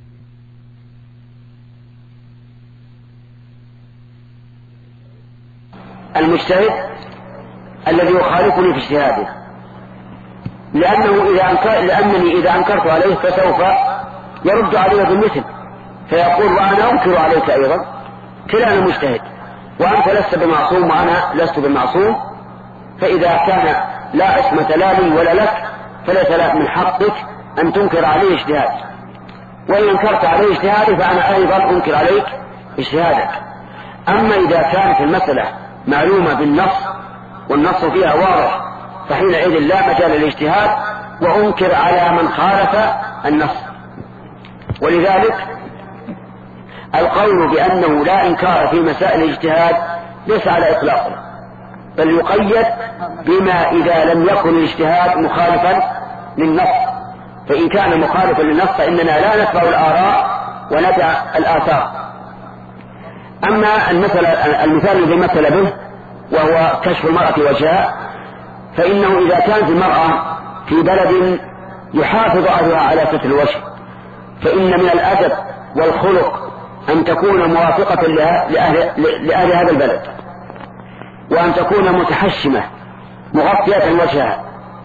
Speaker 1: المجتهد الذي يخالفني في اجتهاده، لأنه إذا أنكر لأنني إذا أنكرت عليه فسوف يرد علي بالمثل، فيقول: وأنا أنكر عليك أيضا، كلانا مجتهد، وأنت لست بمعصوم وأنا لست بمعصوم، فإذا كان لا عصمة لا لي ولا لك فليس لك من حقك أن تنكر عليه اجتهاد، وإن انكرت عليه اجتهادي فأنا أيضا أنكر عليك اجتهادك. أما إذا كانت المسألة معلومة بالنص والنص فيها واضح فحينئذ لا مجال للاجتهاد، وأنكر على من خالف النص. ولذلك القول بأنه لا إنكار في مسائل الاجتهاد ليس على إطلاقه، بل يقيد بما إذا لم يكن الاجتهاد مخالفا للنص، فإن كان مخالفا للنص فإننا لا نتبع الآراء وندع الآثار. أما المثل المثال الذي مثل به وهو كشف المرأة وجهها، فإنه إذا كانت المرأة في بلد يحافظ أهلها على ستر الوجه، فإن من الأدب والخلق أن تكون موافقة لأهل, لأهل هذا البلد، وأن تكون متحشمة مغطية وجهها.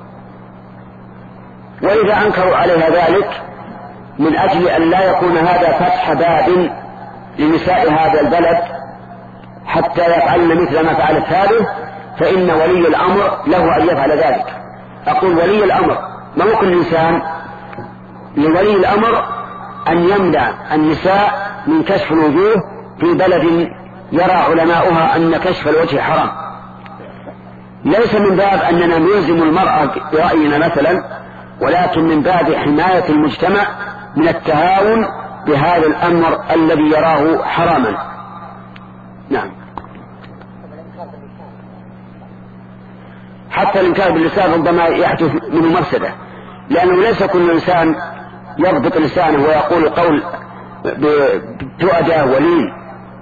Speaker 1: وإذا أنكروا عليها ذلك من أجل أن لا يكون هذا فتح باب لنساء هذا البلد حتى يفعلن مثل ما فعلت هذه، فإن ولي الأمر له أن يفعل ذلك. أقول ولي الأمر، ما ممكن الإنسان لولي الأمر أن يمنع النساء من كشف الوجوه في بلد يرى علماؤها أن كشف الوجه حرام. ليس من باب أننا نلزم المرأة برأينا مثلا، ولكن من باب حماية المجتمع من التهاون بهذا الأمر الذي يراه حراما. نعم. حتى الإنكار باللسان ربما يحدث منه مفسدة، لأنه ليس كل إنسان يضبط لسانه ويقول قول بتؤدى ولين.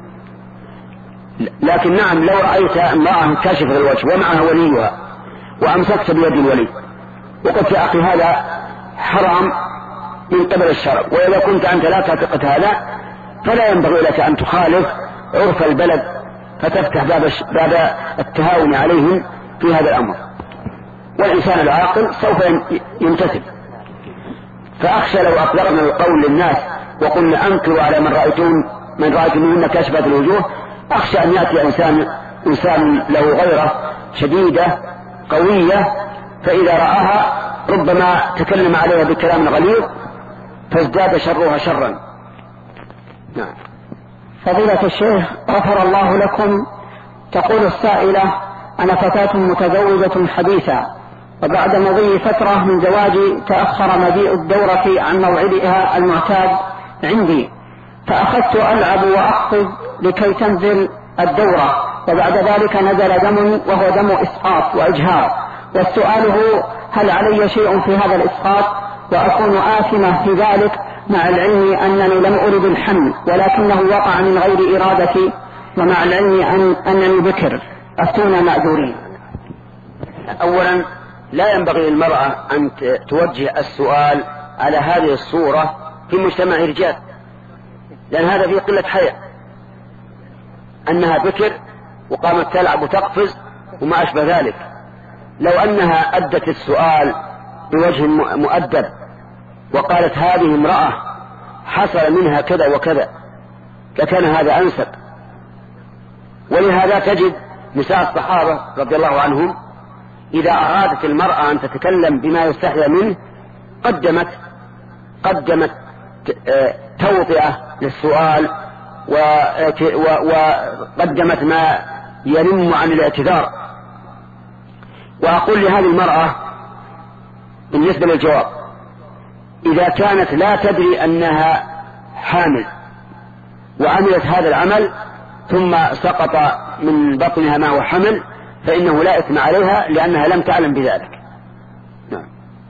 Speaker 1: لكن نعم، لو رأيت امرأة كاشفة الوجه ومعها وليها وأمسكت بيد الولي وقلت يا أخي هذا حرام من قبل الشرع، وإذا كنت أنت لا تعتقد هذا فلا ينبغي لك أن تخالف عرف البلد فتفتح باب, باب التهاون عليهم في هذا الأمر، والإنسان العاقل سوف يمتثل. فأخشى لو أطلقنا القول للناس وقلنا أنكروا على من رأيتون من رأيتم منهن كاشفات الوجوه، أخشى أن يأتي إنسان, إنسان له غيرة شديدة قوية، فإذا رآها ربما تكلم عليها بكلام غليظ فازداد شرها شرا. نعم.
Speaker 3: فضيلة الشيخ غفر الله لكم، تقول السائلة: أنا فتاة متزوجة حديثة، وبعد مضي فترة من زواجي تأخر مجيء الدورة عن موعدها المعتاد عندي، فأخذت ألعب وأقفز لكي تنزل الدورة، وبعد ذلك نزل دم وهو دم إسقاط وإجهار، والسؤال هو: هل علي شيء في هذا الإسقاط وأكون آثمة في ذلك مع العلم أنني لم أرد الحمل ولكنه وقع من غير إرادتي، ومع العلم أن أنني بكر؟ أفتونا معذورين.
Speaker 1: أولا لا ينبغي للمرأة أن توجه السؤال على هذه الصورة في مجتمع الرجال، لأن هذا فيه قلة حياء، أنها بكر وقامت تلعب وتقفز وما أشبه ذلك. لو أنها أدت السؤال بوجه مؤدب وقالت هذه امرأة حصل منها كذا وكذا لكان هذا أنسب. ولهذا تجد نساء الصحابة رضي الله عنهم إذا أرادت المرأة أن تتكلم بما يستحيا منه قدمت قدمت توطئة للسؤال وقدمت ما ينم عن الاعتذار. وأقول لهذه المرأة بالنسبة للجواب إذا كانت لا تدري أنها حامل وعملت هذا العمل ثم سقط من بطنها ما هو حمل فإنه لا إثم عليها لأنها لم تعلم بذلك. نعم.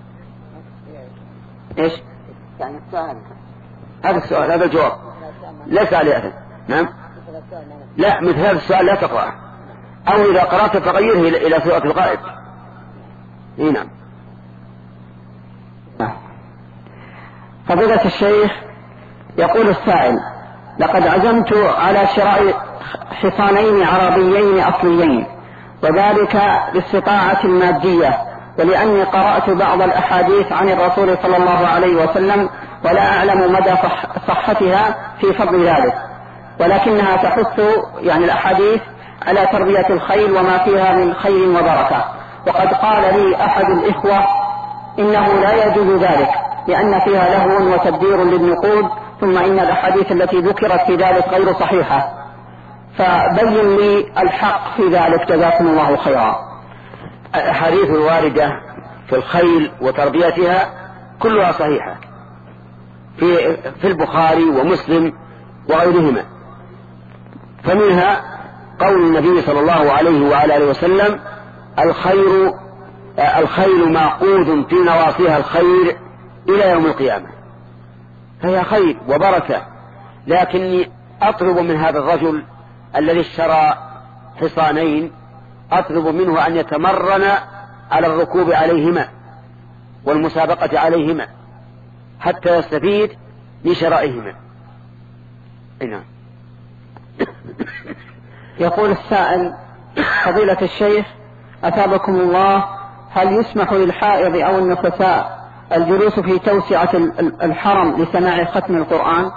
Speaker 1: إيش
Speaker 2: يعني السؤال
Speaker 1: هذا السؤال هذا الجواب ليس عليه أثم. نعم. لا مثل هذا السؤال لا تقرأه أو إذا قرأت فغيره إلى سورة الغائب. إيه نعم.
Speaker 3: فضيلة الشيخ يقول السائل لقد عزمت على شراء حصانين عربيين أصليين وذلك باستطاعة المادية ولأني قرأت بعض الأحاديث عن الرسول صلى الله عليه وسلم ولا أعلم مدى صح صحتها في فضل ذلك ولكنها تحث يعني الأحاديث على تربية الخيل وما فيها من خير وبركة. وقد قال لي أحد الإخوة إنه لا يجوز ذلك لأن فيها لهو وتبذير للنقود ثم إن الأحاديث التي ذكرت في ذلك غير صحيحة فبين لي الحق في ذلك جزاكم الله خيرا.
Speaker 1: الأحاديث الواردة في الخيل وتربيتها كلها صحيحة في, في البخاري ومسلم وغيرهما. فمنها قول النبي صلى الله عليه وعلى آله وسلم الخير الخيل معقود في نواصيها الخير إلى يوم القيامة. فهي خير وبركة لكني أطلب من هذا الرجل الذي اشترى حصانين أطلب منه أن يتمرن على الركوب عليهما والمسابقة عليهما حتى يستفيد بشرائهما. نعم.
Speaker 3: يقول السائل فضيلة الشيخ أثابكم الله هل يسمح للحائض أو النفساء الجلوس في توسعة الحرم لسماع ختم القرآن؟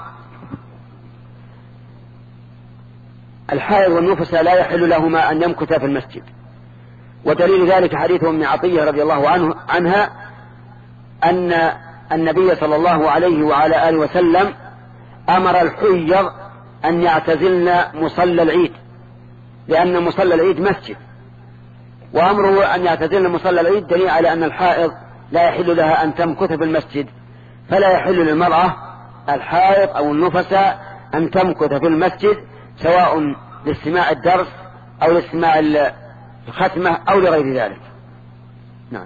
Speaker 1: الحائض والنفساء لا يحل لهما أن يمكثا في المسجد ودليل ذلك حديث أم عطية رضي الله عنه عنها أن النبي صلى الله عليه وعلى آله وسلم أمر الحيض أن يعتزلن مصلى العيد لأن مصلى العيد مسجد وأمره أن يعتزلن مصلى العيد دليل على أن الحائض لا يحل لها أن تمكث في المسجد. فلا يحل للمرأة الحائض أو النفساء أن تمكث في المسجد سواء لاستماع الدرس أو لاستماع الختمة أو لغير ذلك. نعم.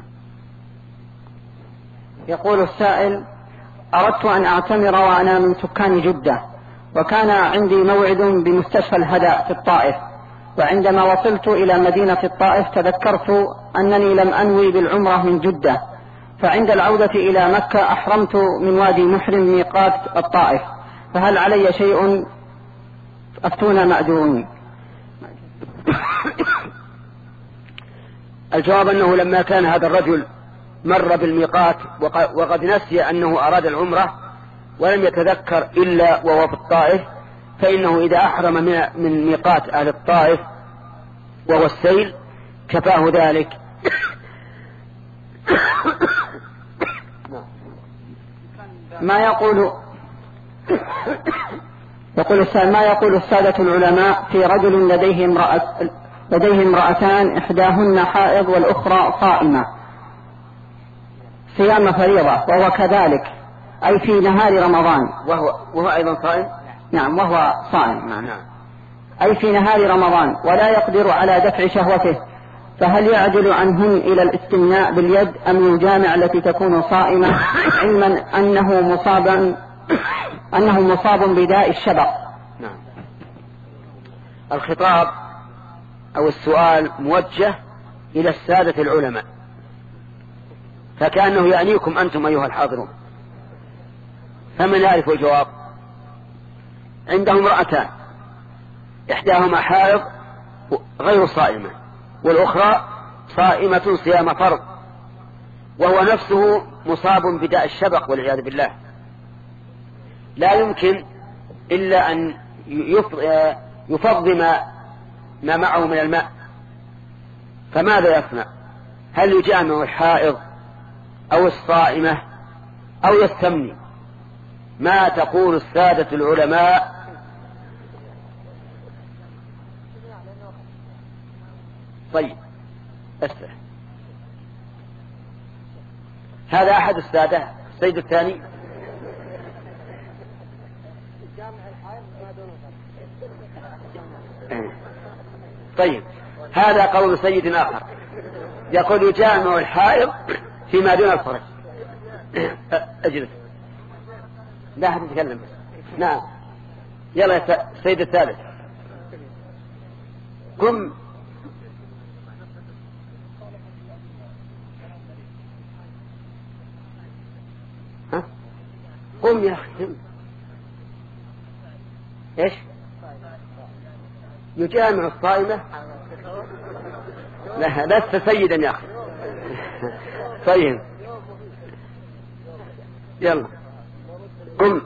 Speaker 3: يقول السائل أردت أن أعتمر وأنا من سكان جدة وكان عندي موعد بمستشفى الهدى في الطائف وعندما وصلت إلى مدينة الطائف تذكرت أنني لم أنوي بالعمرة من جدة فعند العودة إلى مكة أحرمت من وادي محرم ميقات الطائف فهل علي شيء أفتونا مأجورون؟
Speaker 1: الجواب أنه لما كان هذا الرجل مر بالميقات وقد نسي أنه أراد العمرة ولم يتذكر إلا وهو في الطائف فإنه إذا أحرم من ميقات أهل الطائف وهو السيل كفاه ذلك.
Speaker 3: ما يقول يقول السائل ما يقول السادة العلماء في رجل لديه امرأة لديه امرأتان إحداهن حائض والأخرى صائمة صيام فريضة وهو كذلك أي في نهار رمضان
Speaker 1: وهو, وهو أيضا صائم؟
Speaker 3: نعم وهو صائم
Speaker 1: نعم.
Speaker 3: أي في نهار رمضان ولا يقدر على دفع شهوته فهل يعدل عنهن إلى الاستمناء باليد أم الجامع التي تكون صائمة علما أنه مصابا أنه مصاب بداء الشبق؟
Speaker 1: نعم. الخطاب أو السؤال موجه إلى السادة العلماء فكأنه يعنيكم أنتم أيها الحاضرون. فمن يعرف الجواب؟ عندهم امرأتان إحداهما حائض غير صائمة والأخرى صائمة صيام فرض وهو نفسه مصاب بداء الشبق والعياذ بالله لا يمكن إلا أن يفضي ما, ما معه من الماء، فماذا يصنع؟ هل يجامع الحائض أو الصائمة أو يستمني؟ ما تقول السادة العلماء؟ طيب أسرع. هذا أحد السادة. السيد الثاني طيب، هذا قول سيد آخر يقول يجامع الحائض فيما دون الفرج. أجلس، لا أحد يتكلم. نعم، يلا يا سيد الثالث قم. ها؟ قم يا أخي. إيش يجامع الصائمة؟ لا لست سيدا يا أخي. طيب يلا قم.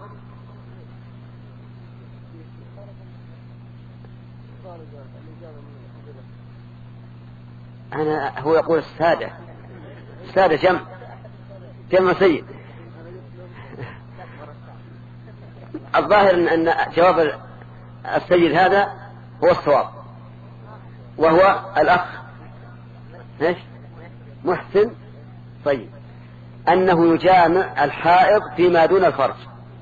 Speaker 1: أنا هو يقول السادة، السادة جمع جمع سيد. الظاهر أن جواب السيد هذا هو الصواب، وهو الأخ إيش محسن. طيب، أنه يجامع الحائض فيما دون الفرج،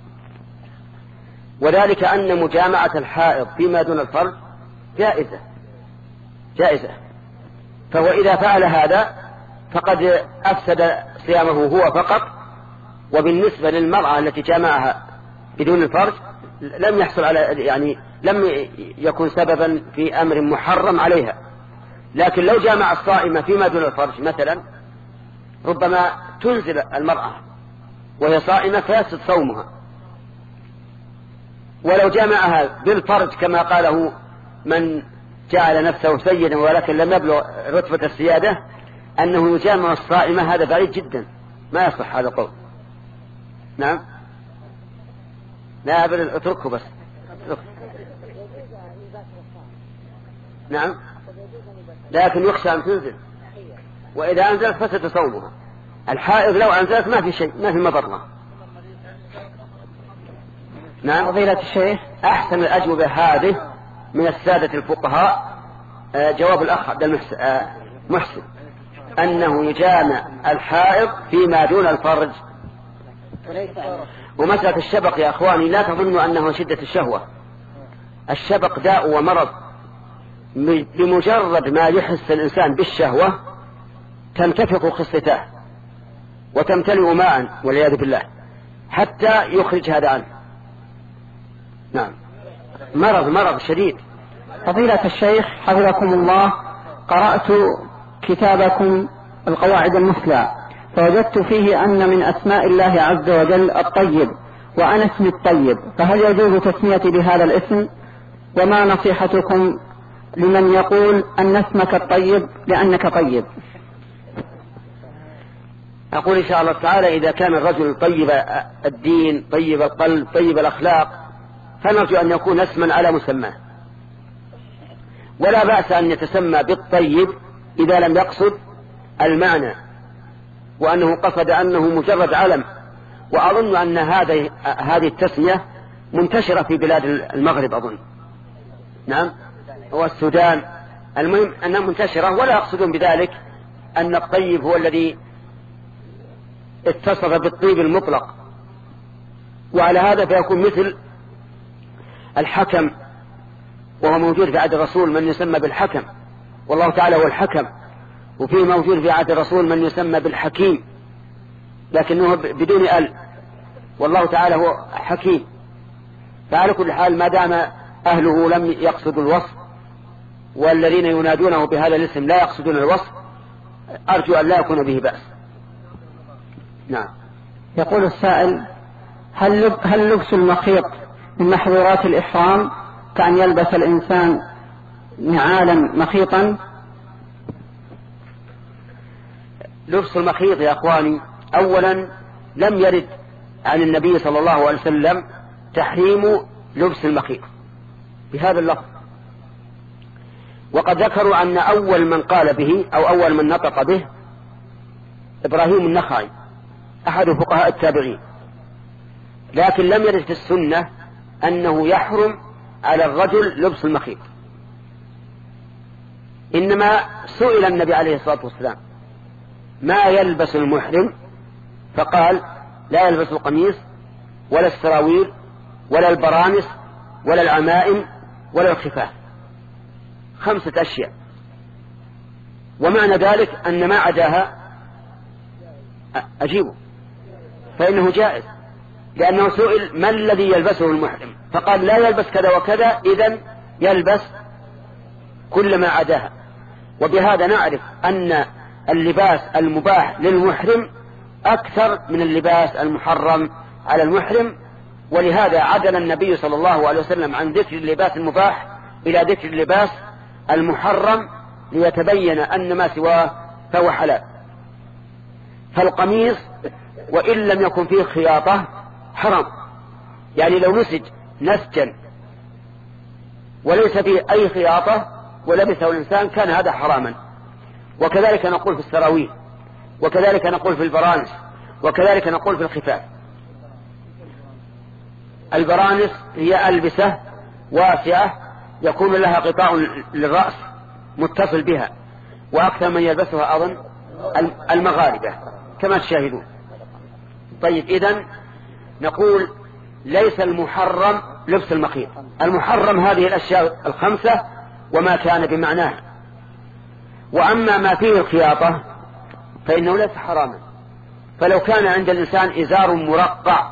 Speaker 1: وذلك أن مجامعة الحائض فيما دون الفرج جائزة جائزة فهو إذا فعل هذا فقد أفسد صيامه هو فقط، وبالنسبة للمرأة التي جامعها بدون الفرج لم يحصل على يعني لم يكن سببا في أمر محرم عليها. لكن لو جامع الصائمة فيما دون الفرج مثلا، ربما تنزل المرأة وهي صائمة فيفسد صومها. ولو جامعها بالفرج كما قاله من جعل نفسه سيدا ولكن لم يبلغ رتبة السيادة، أنه يجامع الصائمة، هذا بعيد جدا، ما يصح هذا القول. نعم، لا أبدا، اتركه بس اتركه. نعم، لكن يخشى أن تنزل، وإذا أنزلت فسد صومها. الحائض لو أنزلت ما في شيء، ما في مضرة. نعم.
Speaker 3: فضيلة الشيخ،
Speaker 1: أحسن الأجوبة هذه من السادة الفقهاء جواب الأخ عبد المحسن، أنه يجامع الحائض فيما دون الفرج. ومسألة الشبق يا أخواني لا تظنوا أنه شدة الشهوة. الشبق داء ومرض، بمجرد ما يحس الإنسان بالشهوة تنتفق خصيته وتمتلئ ماء والعياذ بالله حتى يخرج هذا عنه. نعم، مرض مرض شديد.
Speaker 3: فضيلة الشيخ حفظكم الله، قرأت كتابكم القواعد المثلى، فوجدت فيه أن من أسماء الله عز وجل الطيب، وأنا اسمي الطيب، فهل يجوز تسميتي بهذا الاسم؟ وما نصيحتكم لمن يقول أن اسمك الطيب لأنك طيب؟
Speaker 1: أقول إن شاء الله تعالى إذا كان الرجل طيب الدين طيب القلب طيب الأخلاق فنرجو أن يكون اسما على مسماه، ولا بأس أن يتسمى بالطيب إذا لم يقصد المعنى، وأنه قصد أنه مجرد علم. وأظن أن هذه هذه التسمية منتشرة في بلاد المغرب أظن. نعم، والسودان. المهم أنها منتشرة، ولا يقصدون بذلك أن الطيب هو الذي اتصف بالطيب المطلق. وعلى هذا فيكون مثل الحكم، وهو موجود في عهد الرسول من يسمى بالحكم، والله تعالى هو الحكم. وفيه موجود في عهد الرسول من يسمى بالحكيم لكنه بدون ال، والله تعالى هو حكيم. فعلى كل حال ما دام أهله لم يقصدوا الوصف، والذين ينادونه بهذا الاسم لا يقصدون الوصف، أرجو أن لا يكون به بأس. نعم.
Speaker 3: يقول السائل: هل هل لبس المخيط من محظورات الإحرام كأن يلبس الإنسان نعالا مخيطا؟
Speaker 1: لبس المخيط يا أخواني أولا لم يرد عن النبي صلى الله عليه وسلم تحريم لبس المخيط بهذا اللفظ. وقد ذكروا أن أول من قال به أو أول من نطق به إبراهيم النخعي أحد فقهاء التابعين، لكن لم يرد في السنة أنه يحرم على الرجل لبس المخيط، إنما سئل النبي عليه الصلاة والسلام ما يلبس المحرم، فقال لا يلبس القميص ولا السراويل ولا البرانس ولا العمائم ولا الخفاف، خمسة أشياء. ومعنى ذلك أن ما عداها أجيبه، فإنه جائز، لأنه سئل ما الذي يلبسه المحرم، فقال لا يلبس كذا وكذا، إذن يلبس كل ما عداها. وبهذا نعرف أن اللباس المباح للمحرم أكثر من اللباس المحرم على المحرم، ولهذا عدل النبي صلى الله عليه وسلم عن ذكر اللباس المباح إلى ذكر اللباس المحرم ليتبين أن ما سواه فهو حلال. فالقميص وإن لم يكن فيه خياطة حرام، يعني لو نسج نسجا وليس فيه أي خياطة ولبسه الإنسان كان هذا حراما. وكذلك نقول في السراويل، وكذلك نقول في البرانس، وكذلك نقول في الخفاف. البرانس هي ألبسة واسعة يكون لها قطاع للرأس متصل بها، وأكثر من يلبسها أظن المغاربة كما تشاهدون. طيب، إذن نقول ليس المحرم لبس المخيط، المحرم هذه الأشياء الخمسة وما كان بمعناها. وأما ما فيه الخياطة فإنه ليس حراما، فلو كان عند الإنسان إزار مرقع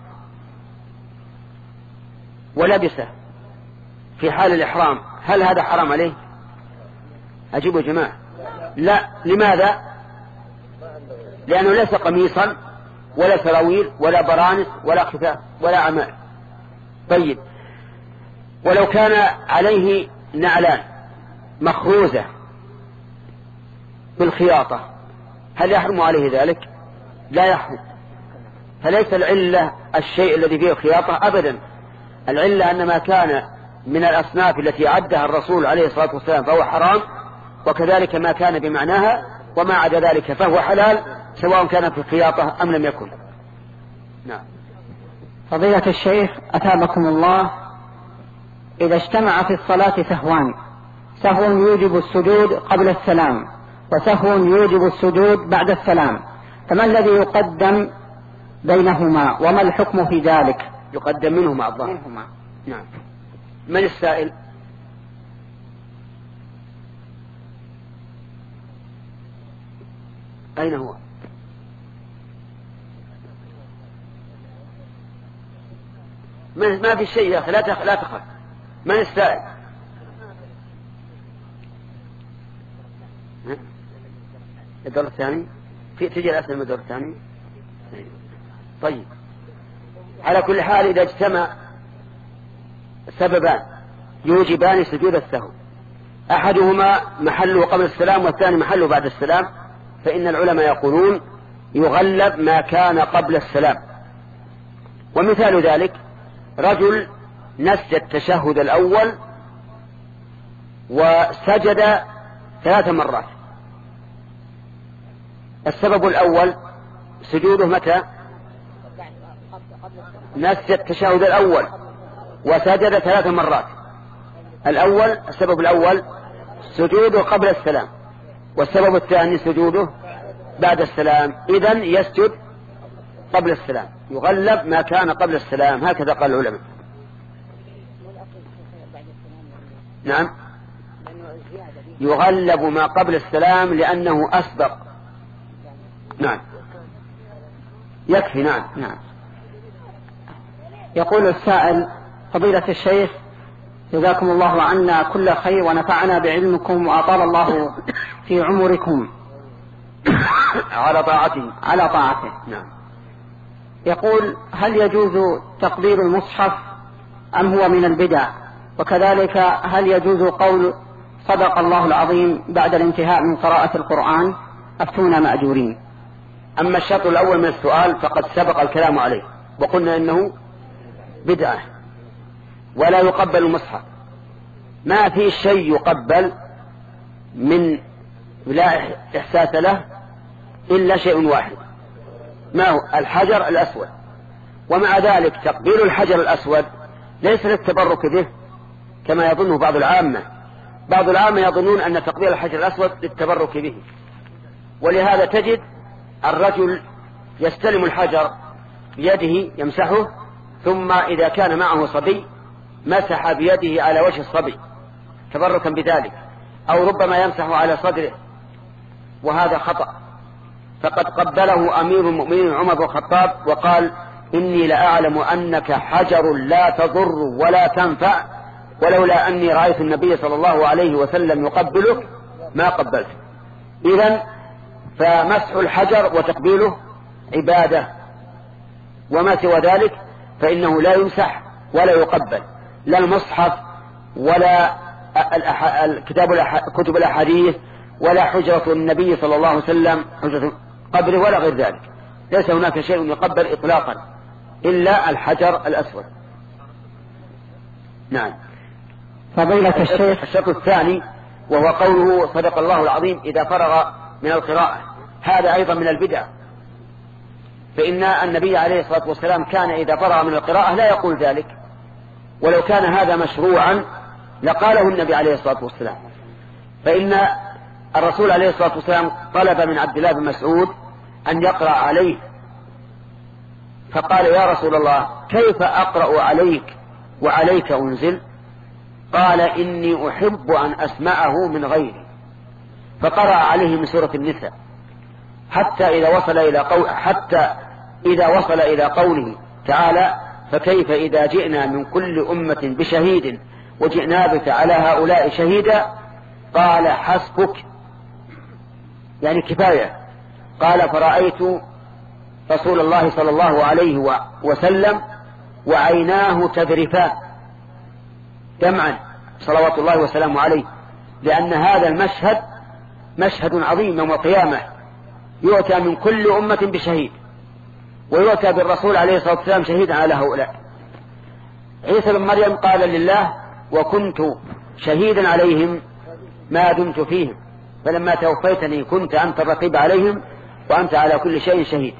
Speaker 1: ولبسه في حال الإحرام هل هذا حرام عليه؟ أجيبوا يا جماعة لا. لماذا؟ لأنه ليس قميصا ولا سراويل ولا برانس ولا خفاف ولا عمائم. طيب، ولو كان عليه نعلان مخروزة بالخياطة هل يحرم عليه ذلك؟ لا يحرم. فليس العلة الشيء الذي فيه الخياطة أبدا، العلة أن ما كان من الأصناف التي عدها الرسول عليه الصلاة والسلام فهو حرام، وكذلك ما كان بمعناها، وما عدا ذلك فهو حلال سواء كان في الخياطة أم لم يكن. نعم.
Speaker 3: فضيلة الشيخ أثابكم الله، إذا اجتمع في الصلاة سهوان، سهو يوجب السجود قبل السلام وسهو يوجب السجود بعد السلام، فما الذي يقدم بينهما وما الحكم في ذلك؟
Speaker 1: يقدم منهما الظاهر. نعم. من السائل؟ أين هو؟ ما في شيء يا أخي، لا لا تخف. من السائل؟ الدور الثاني في تجي الأسئلة من الدور الثاني. طيب، على كل حال إذا اجتمع سببان يوجبان سجود السهو، أحدهما محله قبل السلام والثاني محله بعد السلام، فإن العلماء يقولون يغلب ما كان قبل السلام. ومثال ذلك رجل نسج التشهد الأول وسجد ثلاث مرات. السبب الأول سجوده متى؟ نسج التشهد الأول وسجد ثلاث مرات. الأول السبب الأول سجوده قبل السلام، والسبب الثاني سجوده بعد السلام، إذن يسجد قبل السلام، يغلب ما كان قبل السلام، هكذا قال العلماء. نعم، يغلب ما قبل السلام لأنه أسبق. نعم، يكفي. نعم.
Speaker 3: نعم. يقول السائل: فضيلة الشيخ جزاكم الله عنا كل خير ونفعنا بعلمكم وأطال الله في عمركم
Speaker 1: على طاعته
Speaker 3: على طاعته.
Speaker 1: نعم.
Speaker 3: يقول: هل يجوز تقبيل المصحف أم هو من البدع؟ وكذلك هل يجوز قول صدق الله العظيم بعد الانتهاء من قراءة القرآن؟ أفتونا مأجورين.
Speaker 1: أما الشرط الأول من السؤال فقد سبق الكلام عليه، وقلنا إنه بدعة ولا يقبل المصحف. ما في شيء يقبل من لا إحساس له إلا شيء واحد، ما هو؟ الحجر الأسود. ومع ذلك تقبيل الحجر الأسود ليس للتبرك به كما يظنه بعض العامة. بعض العامة يظنون أن تقبيل الحجر الأسود للتبرك به، ولهذا تجد الرجل يستلم الحجر بيده يمسحه، ثم إذا كان معه صبي مسح بيده على وجه الصبي تبركا بذلك، أو ربما يمسح على صدره، وهذا خطأ. فقد قبله أمير المؤمنين عمر بن الخطاب وقال: إني لأعلم أنك حجر لا تضر ولا تنفع، ولولا أني رأيت النبي صلى الله عليه وسلم يقبلك ما قبلت. إذن فمسح الحجر وتقبيله عبادة، وما سوى ذلك فإنه لا يمسح ولا يقبل، لا المصحف ولا كتاب الأحاديث ولا حجرة النبي صلى الله عليه وسلم حجرة قبره ولا غير ذلك. ليس هناك شيء يقبل إطلاقا إلا الحجر الأسود. نعم.
Speaker 3: فضيلة الشيخ.
Speaker 1: الشرط الثاني وهو قوله صدق الله العظيم إذا فرغ من القراءة، هذا أيضا من البدع، فإن النبي عليه الصلاة والسلام كان إذا فرغ من القراءة لا يقول ذلك، ولو كان هذا مشروعا لقاله النبي عليه الصلاة والسلام. فإن الرسول عليه الصلاة والسلام طلب من عبد الله بن مسعود أن يقرأ عليه، فقال: يا رسول الله كيف أقرأ عليك وعليك أنزل؟ قال: إني أحب أن أسمعه من غيري. فقرأ عليه من سورة النساء حتى إذا وصل إلى قول حتى إذا وصل إلى قوله تعالى: فكيف إذا جئنا من كل أمة بشهيد وجئنا بك على هؤلاء شهيدا؟ قال: حسبك، يعني كفاية. قال: فرأيت رسول الله صلى الله عليه وسلم وعيناه تذرفان دمعا صلوات الله وسلامه عليه، لأن هذا المشهد مشهد عظيم يوم القيامة، يؤتى من كل أمة بشهيد ويؤتى بالرسول عليه الصلاة والسلام شهيدا على هؤلاء. عيسى بن مريم قال لله: وكنت شهيدا عليهم ما دمت فيهم، فلما توفيتني كنت أنت الرقيب عليهم وأنت على كل شيء شهيد.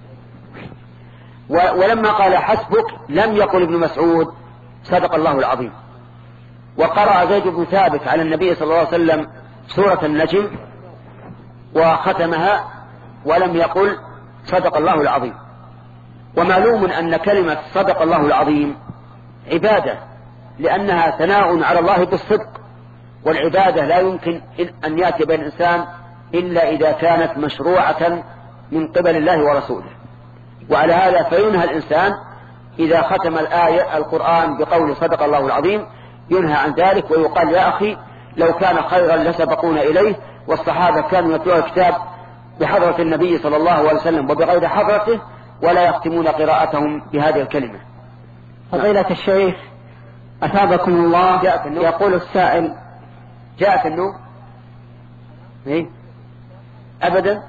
Speaker 1: ولما قال حسبك لم يقل ابن مسعود صدق الله العظيم. وقرأ زيد بن ثابت على النبي صلى الله عليه وسلم سورة النجم وختمها ولم يقل صدق الله العظيم. ومعلوم أن كلمة صدق الله العظيم عبادة، لأنها ثناء على الله بالصدق، والعبادة لا يمكن أن يأتي بين الإنسان إلا إذا كانت مشروعة من قبل الله ورسوله. وعلى هذا فينهى الإنسان إذا ختم الآية القرآن بقول صدق الله العظيم ينهى عن ذلك، ويقال: يا أخي لو كان خيرا لسبقونا إليه. والصحابة كانوا يتلون الكتاب بحضرة النبي صلى الله عليه وسلم وبغير حضرته ولا يختمون قراءتهم بهذه الكلمة.
Speaker 3: فضيلة الشيخ أثابكم الله، يقول السائل:
Speaker 1: جاءت النور؟ إيه؟ أبدا.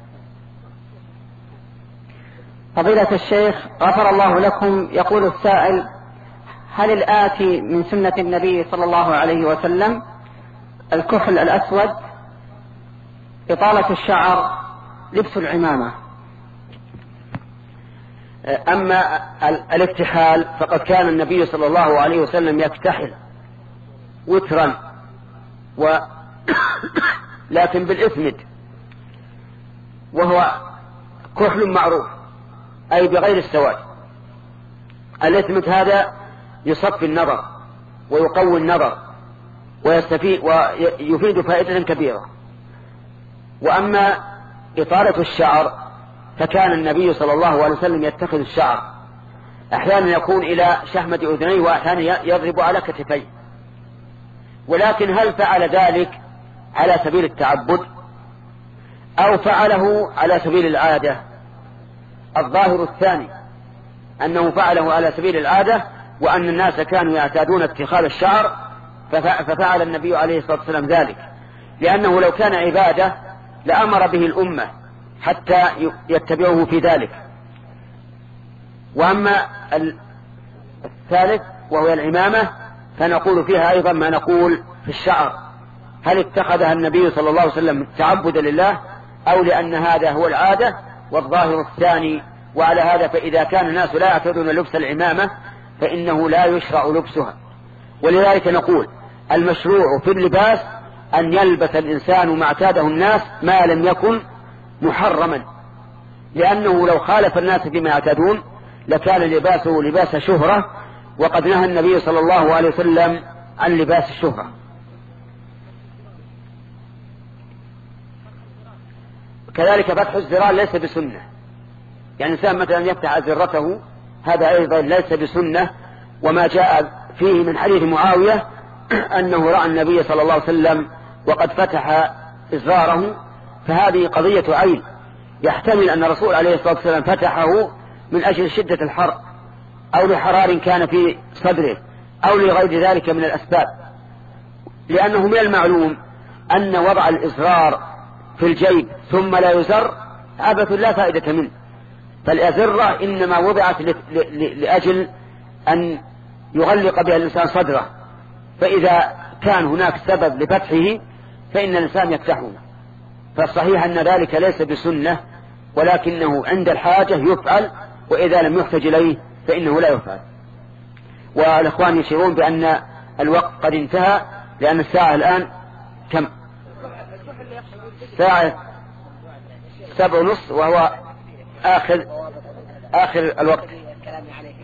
Speaker 3: فضيلة الشيخ غفر الله لكم، يقول السائل: هل الآتي من سنة النبي صلى الله عليه وسلم الكحل الأسود، إطالة الشعر، لبس العمامة؟
Speaker 1: أما الاكتحال فقد كان النبي صلى الله عليه وسلم يكتحل وترا و لكن بالإثمد، وهو كحل معروف أي بغير السواد. الإثمد هذا يصفي النظر ويقوي النظر ويستفيد ويفيد فائدة كبيرة. وأما إطالة الشعر فكان النبي صلى الله عليه وسلم يتخذ الشعر أحيانا يكون إلى شحمة أذنيه وأحيانا يضرب على كتفيه. ولكن هل فعل ذلك على سبيل التعبد أو فعله على سبيل العادة؟ الظاهر الثاني، أنه فعله على سبيل العادة، وأن الناس كانوا يعتادون اتخاذ الشعر ففعل النبي عليه الصلاة والسلام ذلك، لأنه لو كان عبادة لأمر به الأمة حتى يتبعه في ذلك. وأما الثالث وهو العمامة، فنقول فيها أيضا ما نقول في الشعر، هل اتخذها النبي صلى الله عليه وسلم تعبدا لله أو لأن هذا هو العادة؟ والظاهر الثاني. وعلى هذا فإذا كان الناس لا يعتادون لبس العمامة فإنه لا يشرع لبسها. ولذلك نقول المشروع في اللباس أن يلبس الإنسان ما اعتاده الناس ما لم يكن محرما، لأنه لو خالف الناس فيما يعتادون لكان لباسه لباس شهرة، وقد نهى النبي صلى الله عليه وسلم عن لباس الشهرة. كذلك فتح الزرار ليس بسنة، يعني الإنسان مثلا يفتح زرته هذا أيضا ليس بسنة. وما جاء فيه من حديث معاوية أنه رأى النبي صلى الله عليه وسلم وقد فتح إزراره، فهذه قضية عين، يحتمل أن الرسول عليه الصلاة والسلام فتحه من أجل شدة الحر أو لحرار كان في صدره أو لغير ذلك من الأسباب، لأنه من المعلوم أن وضع الإزرار في الجيب ثم لا يزر عبث لا فائدة منه، فالأزرة إنما وضعت لأجل أن يغلق بها الإنسان صدره، فإذا كان هناك سبب لفتحه فإن الإنسان يفتحه. فالصحيح أن ذلك ليس بسنة ولكنه عند الحاجة يفعل، وإذا لم يحتج إليه فإنه لا يفعل. والإخوان يشيرون بأن الوقت قد انتهى، لأن الساعة الآن كم؟ ساعة سبع ونصف، وهو آخر آخر الوقت.